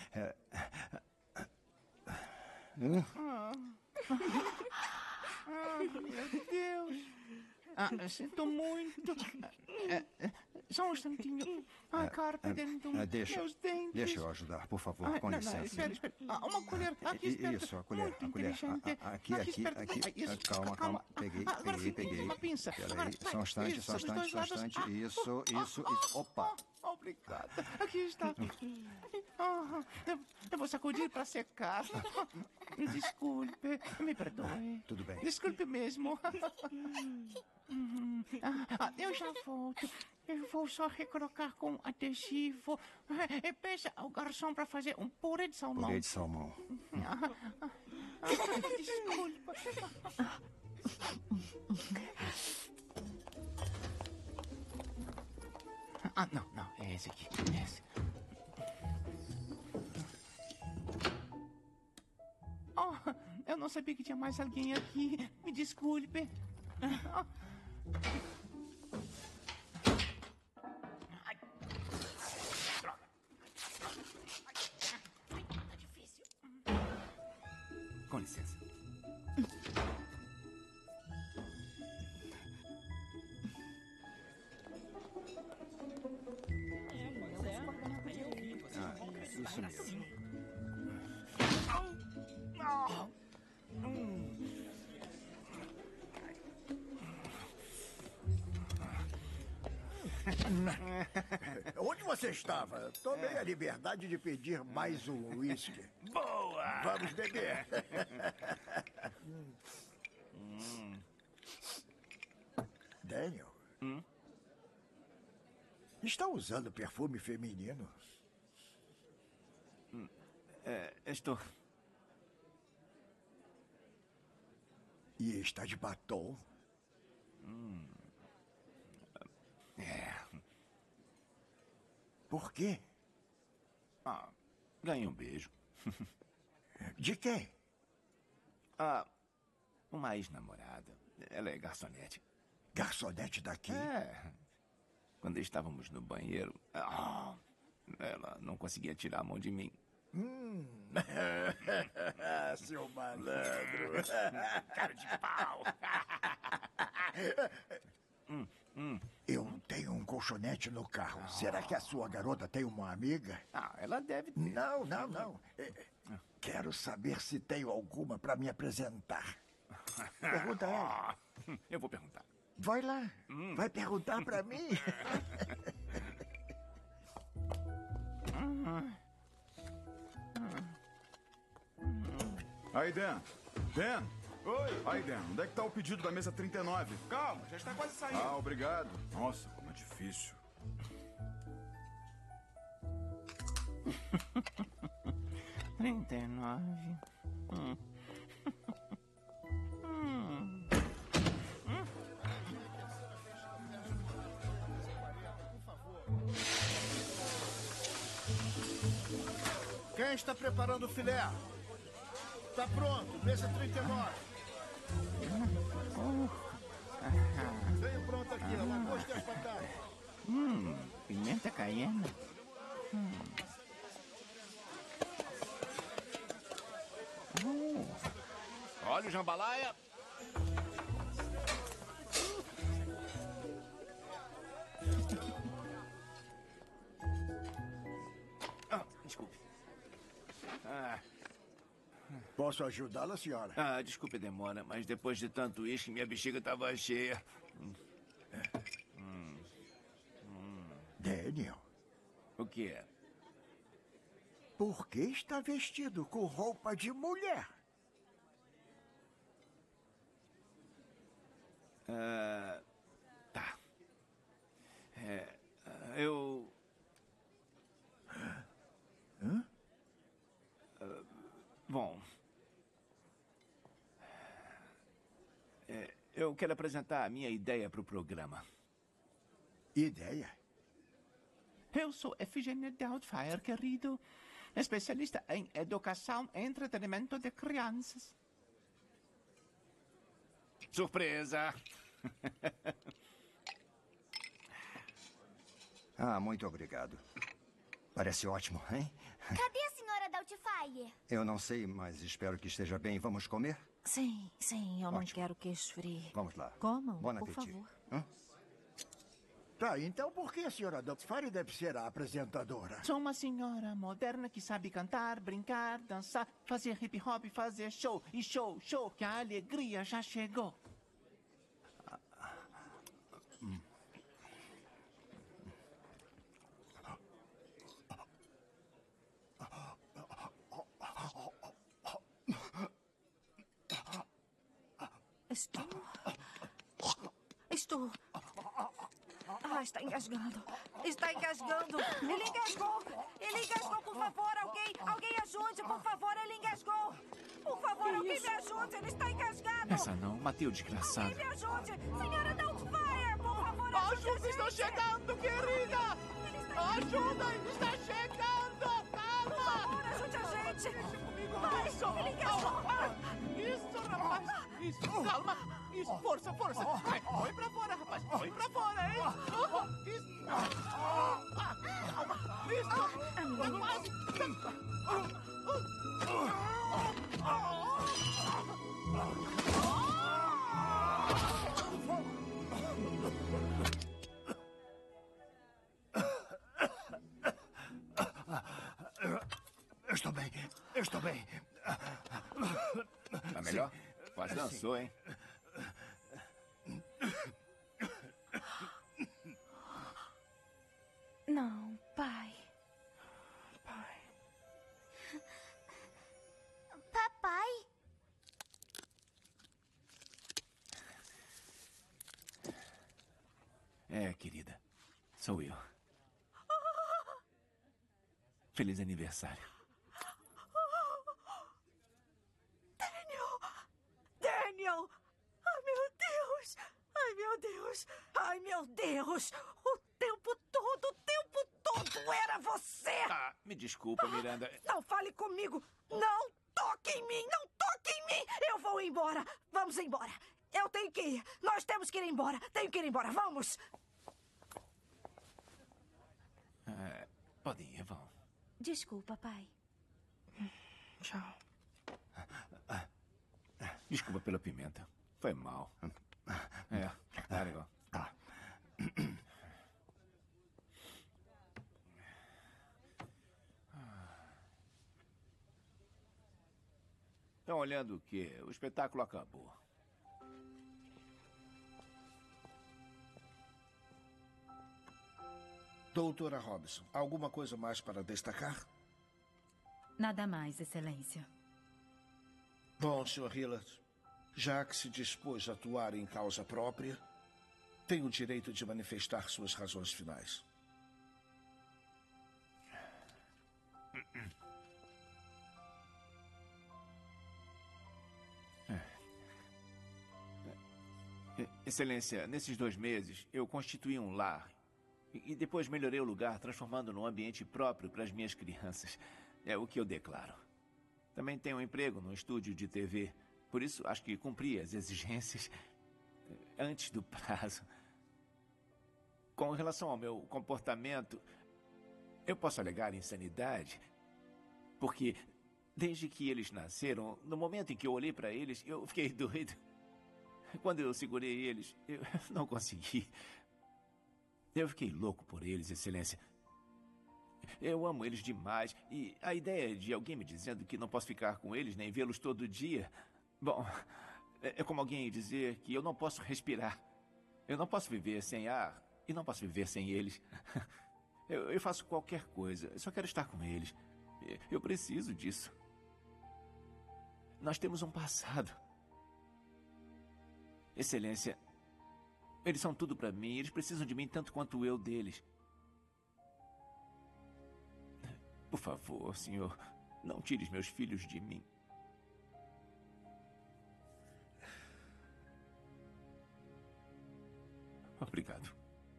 Meu Deus. Sinto muito. Só um instantinho. Ai, carpe dentum. Meus dentes. Deixa eu ajudar, por favor, com licença. Espera. Uma colher. Aqui, espera. Isso, a colher. Muito A colher. inteligente. Aqui. Isso. Calma. Peguei. Uma pinça. Espera aí. Só um instante. Isso. Opa. Obrigada. Aqui está. Eu vou sacudir para secar. Desculpe. Me perdoe. Tudo bem. Desculpe mesmo. Eu já volto. Eu vou só recolocar com adesivo. Peça ao garçom para fazer um purê de salmão. Purê de salmão. Desculpa. Não. É esse aqui. Esse. Eu não sabia que tinha mais alguém aqui. Me desculpe. Ai, droga. Tá difícil. Com licença. Isso mesmo. Onde você estava? Tomei a liberdade de pedir mais um uísque. Boa! Vamos beber. Daniel? Está usando perfume feminino? Estou. E está de batom? Por quê? Ganhei um beijo. De quem? Uma ex-namorada. Ela é garçonete. Garçonete daqui? Quando estávamos no banheiro, ela não conseguia tirar a mão de mim. Seu malandro. Cara de pau. Eu tenho um colchonete no carro. Será que a sua garota tem uma amiga? Ah, ela deve ter. Não. Quero saber se tenho alguma para me apresentar. Pergunta a ela. Eu vou perguntar. Vai lá. Vai perguntar para mim. Aí, Dan. Dan! Oi! Aí, Dan, onde é que tá o pedido da mesa 39? Calma, já está quase saindo. Ah, obrigado. Nossa, como é difícil. 39. Quem está preparando o filé? Tá pronto, mesa 39. Venho pronto aqui, a lagosta e as batatas. Pimenta caiena. Olha o jambalaya. Desculpe. Posso ajudá-la, senhora? Desculpe a demora, mas depois de tanto uísque, minha bexiga estava cheia. Daniel. O que é? Por que está vestido com roupa de mulher? Tá. Eu... Bom... eu quero apresentar a minha ideia para o programa. Ideia? Eu sou Efigênia Doubtfire, querido. Especialista em educação e entretenimento de crianças. Surpresa! Muito obrigado. Parece ótimo, hein? Cadê a senhora Doubtfire? Eu não sei, mas espero que esteja bem. Vamos comer? Sim, eu não quero que esfrie. Vamos lá. Comam, Bom por apetite. favor. Tá, então por que a senhora Doubtfire deve ser a apresentadora? Sou uma senhora moderna que sabe cantar, brincar, dançar, fazer hip hop, fazer show. E show, que a alegria já chegou. Estou... está engasgando. Está engasgando. Ele engasgou. Ele engasgou, por favor. Alguém ajude, por favor. Ele engasgou. Por favor, alguém me ajude. Ele está engasgado. Essa não, matei o desgraçado. Alguém me ajude. Senhora Doubtfire, por favor, ajuda, estou chegando, querida. Ajuda, está chegando. Calma. Por favor, ajude a gente. Vai, ele engasgou. Isso, rapaz. Isso, calma. Isso, força. Põe pra fora, rapaz. Põe pra fora, hein? Isso. Eu estou bem. Tá melhor? Quase dançou, hein? Não, pai. Papai? Querida. Sou eu. Feliz aniversário. Daniel! Ai, meu Deus! O tempo todo era você! Me desculpa, Miranda. Não fale comigo! Não toque em mim! Eu vou embora! Vamos embora! Eu tenho que ir! Nós temos que ir embora! Vamos! Podem ir, vão. Desculpa, pai. Tchau. Desculpa pela pimenta. Foi mal. Tá legal. Estão olhando o quê? O espetáculo acabou. Doutora Robson, alguma coisa mais para destacar? Nada mais, Excelência. Bom, Sr. Hillard, já que se dispôs a atuar em causa própria, tem o direito de manifestar suas razões finais. Excelência, nesses 2 meses, eu constituí um lar. E depois melhorei o lugar, transformando num ambiente próprio para as minhas crianças. É o que eu declaro. Também tenho um emprego num estúdio de TV. Por isso, acho que cumpri as exigências antes do prazo. Com relação ao meu comportamento, eu posso alegar insanidade, porque desde que eles nasceram, no momento em que eu olhei para eles, eu fiquei doido. Quando eu segurei eles, eu não consegui. Eu fiquei louco por eles, Excelência. Eu amo eles demais. E a ideia de alguém me dizendo que não posso ficar com eles nem vê-los todo dia... Bom, é como alguém dizer que eu não posso respirar. Eu não posso viver sem ar e não posso viver sem eles. Eu faço qualquer coisa. Eu só quero estar com eles. Eu preciso disso. Nós temos um passado. Excelência, eles são tudo para mim. Eles precisam de mim tanto quanto eu deles. Por favor, senhor, não tire os meus filhos de mim. Obrigado.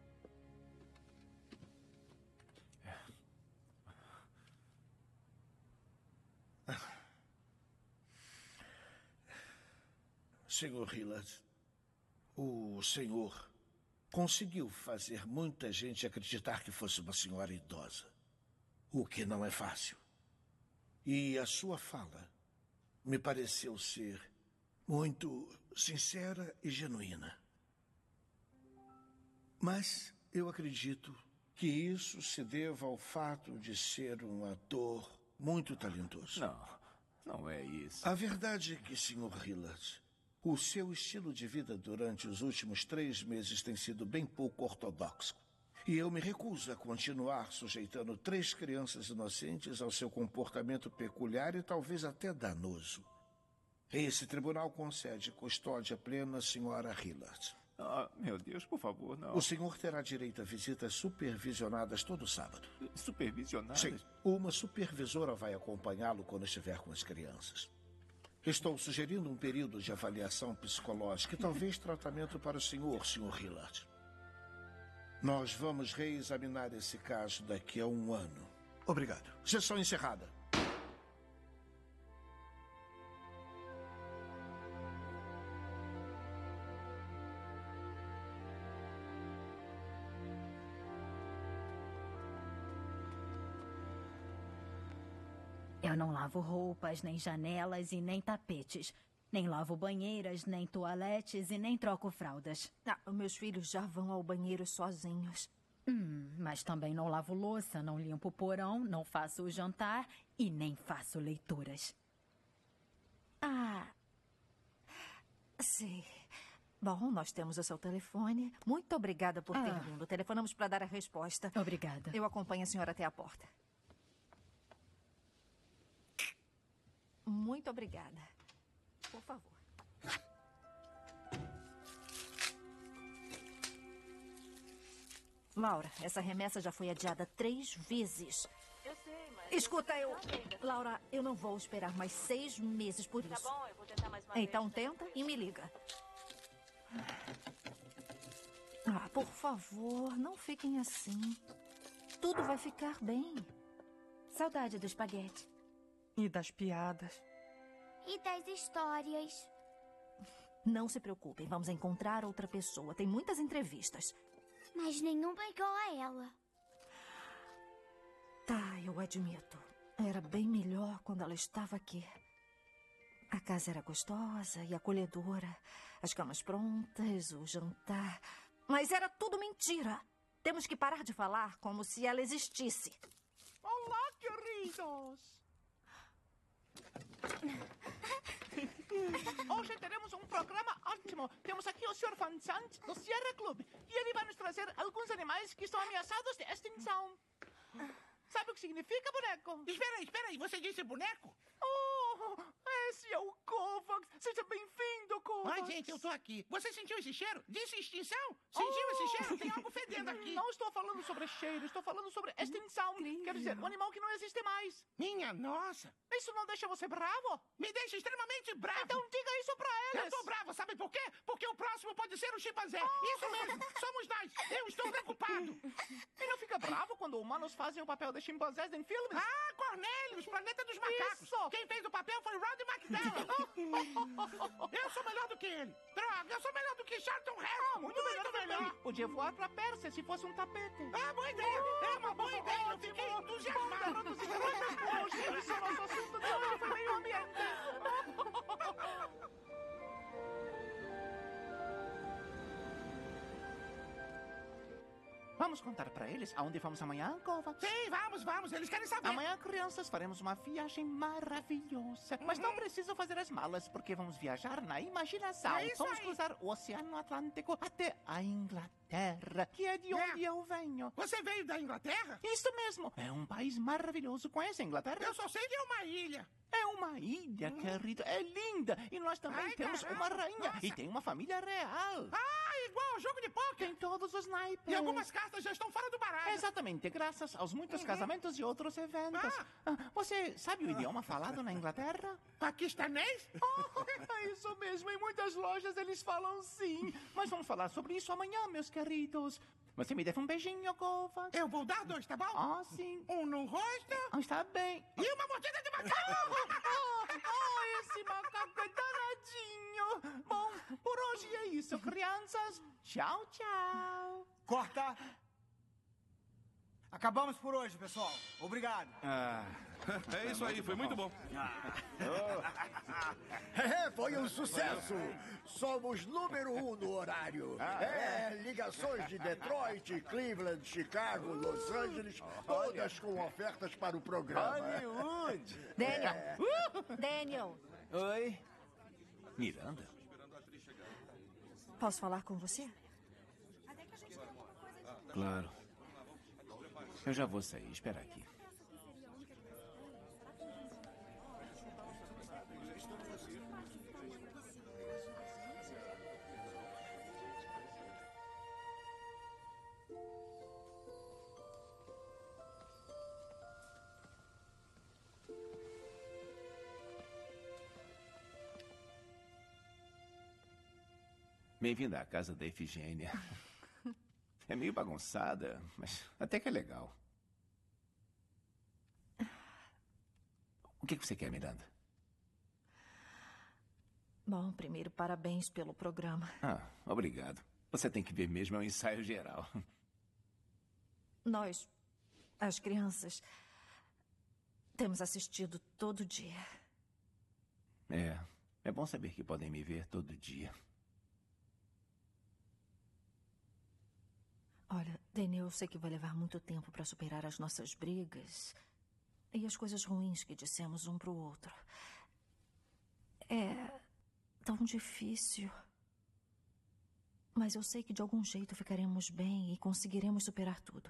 Sr. Hillard, o senhor conseguiu fazer muita gente acreditar que fosse uma senhora idosa, o que não é fácil. E a sua fala me pareceu ser muito sincera e genuína. Mas eu acredito que isso se deva ao fato de ser um ator muito talentoso. Não é isso. A verdade é que, Sr. Hillard, o seu estilo de vida durante os últimos 3 meses tem sido bem pouco ortodoxo. E eu me recuso a continuar sujeitando 3 crianças inocentes ao seu comportamento peculiar e talvez até danoso. Esse tribunal concede custódia plena à Sra. Hillard. Meu Deus, por favor, não. O senhor terá direito a visitas supervisionadas todo sábado. Supervisionadas? Sim. Uma supervisora vai acompanhá-lo quando estiver com as crianças. Estou sugerindo um período de avaliação psicológica e talvez tratamento para o senhor, Sr. Hillard. Nós vamos reexaminar esse caso daqui a 1 ano. Obrigado. Sessão encerrada. Eu não lavo roupas, nem janelas e nem tapetes. Nem lavo banheiras, nem toaletes e nem troco fraldas. Meus filhos já vão ao banheiro sozinhos. Mas também não lavo louça, não limpo o porão, não faço o jantar e nem faço leituras. Sim. Bom, nós temos o seu telefone. Muito obrigada por ter vindo. Telefonamos para dar a resposta. Obrigada. Eu acompanho a senhora até a porta. Muito obrigada. Por favor. Laura, essa remessa já foi adiada 3 vezes. Eu sei, mas... Escuta, Laura, eu não vou esperar mais 6 meses por isso. Tá bom, eu vou tentar mais uma vez. Então tenta e me liga. Por favor, não fiquem assim. Tudo vai ficar bem. Saudade do espaguete. E das piadas. E das histórias. Não se preocupem, vamos encontrar outra pessoa. Tem muitas entrevistas. Mas nenhuma igual a ela. Tá, eu admito. Era bem melhor quando ela estava aqui. A casa era gostosa e acolhedora. As camas prontas, o jantar. Mas era tudo mentira. Temos que parar de falar como se ela existisse. Olá, queridos! Hoje teremos um programa ótimo. Temos aqui o Sr. Van Sant, do Sierra Club. E ele vai nos trazer alguns animais que estão ameaçados de extinção. Sabe o que significa, boneco? Espera aí. Você disse boneco? Oh, esse é o Kovacs. Seja bem-vindo, Kovacs. Ai, gente, eu tô aqui. Você sentiu esse cheiro? Disse extinção? Sentiu esse cheiro? Tem algo fedendo aqui. Não estou falando sobre cheiro, estou falando sobre extinção. Quer dizer, um animal que não existe mais. Minha nossa. Isso não deixa você bravo? Me deixa extremamente bravo. Então diga isso pra eles. Eu tô bravo, sabe por quê? Porque o próximo pode ser o chimpanzé. Isso mesmo, somos nós. Eu estou preocupado. E não fica bravo quando humanos fazem o papel de chimpanzés em filmes? Ah, Cornelius, Planeta dos Macacos. Isso. Quem fez o papel foi Roddy McDowell. Eu sou melhor do que ele. Droga, eu sou melhor do que Charlton Heston. Muito melhor. Podia voar pra Pérsia se fosse um tapete. Ah, boa ideia. É uma boa ideia. Eu fiquei entusiasmado. Hoje, esse é o nosso assunto de hoje, foi meio ambiente. Vamos contar pra eles aonde vamos amanhã, Kovacs? Sim, vamos. Eles querem saber. Amanhã, crianças, faremos uma viagem maravilhosa. Mas não preciso fazer as malas, porque vamos viajar na imaginação. É isso Vamos aí. cruzar o Oceano Atlântico até a Inglaterra, que é de onde eu venho. Você veio da Inglaterra? Isso mesmo. É um país maravilhoso. Conhece a Inglaterra? Eu só sei que é uma ilha. É uma ilha, querida. É linda. E nós também temos uma rainha. Nossa. E tem uma família real. Ah, igual ao jogo de pôquer. Tem todos os naipes. E algumas cartas já estão fora do baralho. Exatamente, graças aos muitos casamentos e outros eventos. Você sabe o idioma falado na Inglaterra? Paquistanês? É isso mesmo, em muitas lojas eles falam sim. Mas vamos falar sobre isso amanhã, meus queridos. Você me deve um beijinho, Kovacs. Eu vou dar 2, tá bom? Ah, sim. Um no rosto. Está bem. E uma mordida de macaco. Esse macaco é danadinho. Bom, por hoje é isso, crianças. Tchau, tchau. Corta! Acabamos por hoje, pessoal. Obrigado. É isso aí, foi muito bom. Foi um sucesso. Somos número 1 no horário. Ligações de Detroit, Cleveland, Chicago, Los Angeles, todas com ofertas para o programa. Hollywood. Daniel. Oi. Miranda? Posso falar com você? Claro. Eu já vou sair. Espera aqui. Bem-vinda à casa da Efigênia. É meio bagunçada, mas até que é legal. O que você quer, Miranda? Bom, primeiro, parabéns pelo programa. Obrigado. Você tem que ver mesmo, é um ensaio geral. Nós, as crianças, temos assistido todo dia. É bom saber que podem me ver todo dia. Olha, Daniel, eu sei que vai levar muito tempo para superar as nossas brigas e as coisas ruins que dissemos um para o outro. É tão difícil. Mas eu sei que de algum jeito ficaremos bem e conseguiremos superar tudo.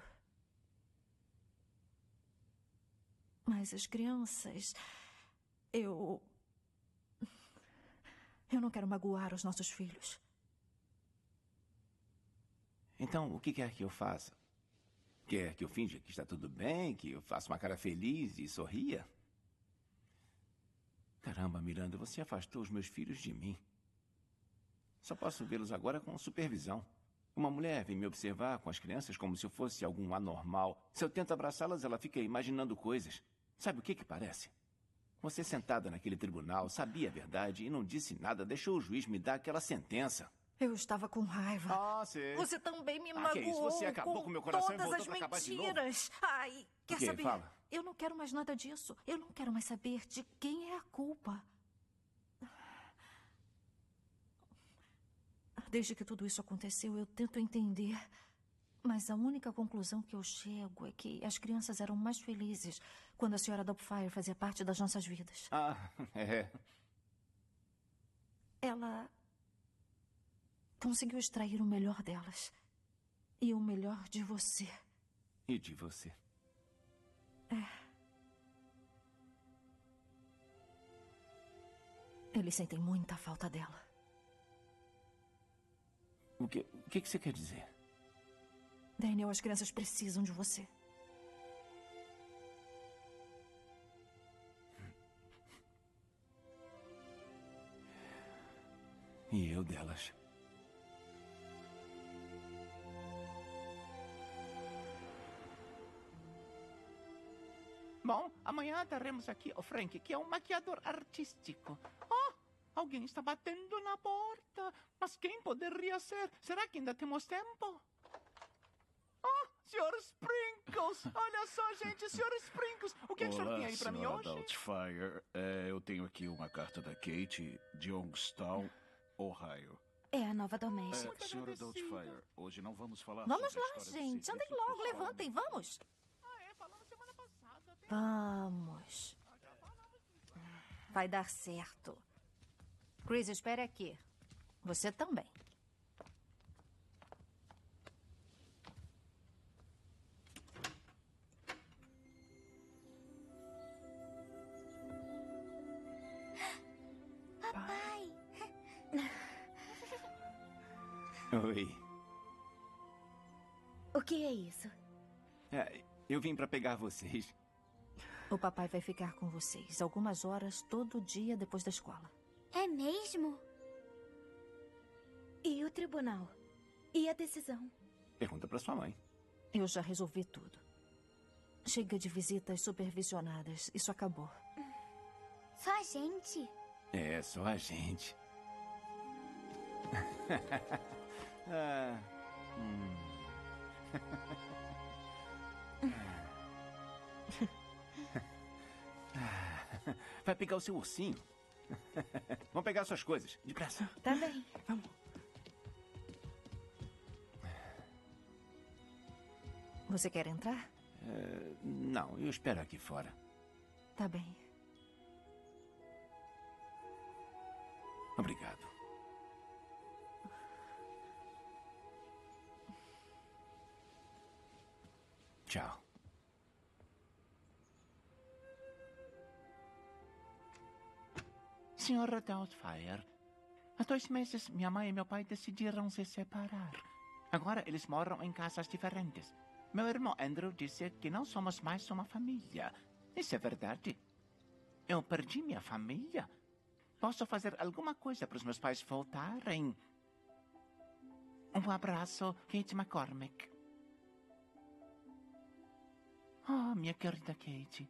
Mas as crianças... Eu não quero magoar os nossos filhos. Então, o que quer que eu faça? Quer que eu finja que está tudo bem, que eu faça uma cara feliz e sorria? Caramba, Miranda, você afastou os meus filhos de mim. Só posso vê-los agora com supervisão. Uma mulher vem me observar com as crianças como se eu fosse algum anormal. Se eu tento abraçá-las, ela fica imaginando coisas. Sabe o que parece? Você sentada naquele tribunal, sabia a verdade e não disse nada, deixou o juiz me dar aquela sentença. Eu estava com raiva. Sei. Você também me magoou. Que é isso? Você acabou com meu coração e todas voltou as pra acabar de novo? mentiras. Ai, quer saber? Fala. Eu não quero mais nada disso. Eu não quero mais saber de quem é a culpa. Desde que tudo isso aconteceu, eu tento entender. Mas a única conclusão que eu chego é que as crianças eram mais felizes quando a senhora Doubtfire fazia parte das nossas vidas. Ela conseguiu extrair o melhor delas. E o melhor de você. E de você. Eles sentem muita falta dela. O que você quer dizer? Daniel, as crianças precisam de você. E eu delas. Bom, amanhã teremos aqui o Frank, que é um maquiador artístico. Oh, alguém está batendo na porta. Mas quem poderia ser? Será que ainda temos tempo? Oh, Sr. Sprinkles! Olha só, gente, Sr. Sprinkles! O que é que o senhor tem aí pra mim hoje? Doubtfire. Eu tenho aqui uma carta da Kate, de Youngstown, Ohio. É a nova doméstica. Senhora Doubtfire, hoje não vamos falar Vamos sobre a lá, história gente. desse Andem serviço logo, pessoal. levantem, vamos. Vamos. Vai dar certo. Chris, espere aqui. Você também. Papai! Oi. O que é isso? Eu vim pra pegar vocês. O papai vai ficar com vocês algumas horas todo dia depois da escola. É mesmo? E o tribunal? E a decisão? Pergunta pra sua mãe. Eu já resolvi tudo. Chega de visitas supervisionadas. Isso acabou. Só a gente? É, só a gente. Vai pegar o seu ursinho. Vamos pegar suas coisas. Depressa. Tá bem. Vamos. Você quer entrar? Não, eu espero aqui fora. Tá bem. Obrigado. Tchau. Senhora Doubtfire, há 2 meses minha mãe e meu pai decidiram se separar. Agora eles moram em casas diferentes. Meu irmão Andrew disse que não somos mais uma família. Isso é verdade? Eu perdi minha família? Posso fazer alguma coisa para os meus pais voltarem? Um abraço, Kate McCormick. Oh, minha querida Kate.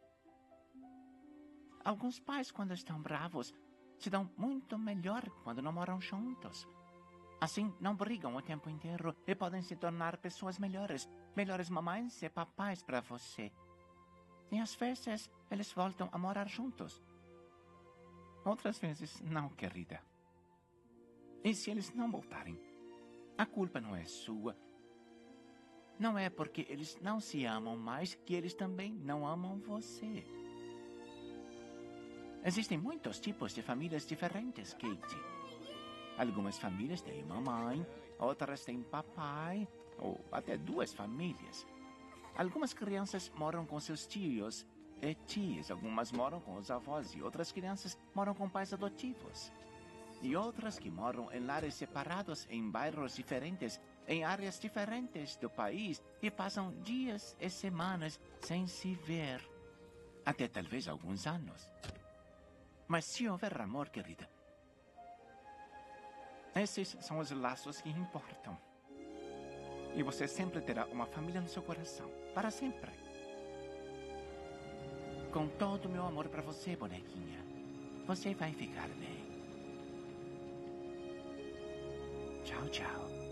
Alguns pais, quando estão bravos, se dão muito melhor quando não moram juntos. Assim, não brigam o tempo inteiro e podem se tornar pessoas melhores. Melhores mamães e papais para você. E às vezes, eles voltam a morar juntos. Outras vezes, não, querida. E se eles não voltarem? A culpa não é sua. Não é porque eles não se amam mais que eles também não amam você. Existem muitos tipos de famílias diferentes, Kate. Algumas famílias têm mamãe, outras têm papai, ou até 2 famílias. Algumas crianças moram com seus tios e tias, algumas moram com os avós e outras crianças moram com pais adotivos. E outras que moram em lares separados em bairros diferentes, em áreas diferentes do país e passam dias e semanas sem se ver. Até talvez alguns anos. Mas se houver amor, querida, esses são os laços que importam. E você sempre terá uma família no seu coração, para sempre. Com todo o meu amor para você, bonequinha, você vai ficar bem. Tchau, tchau.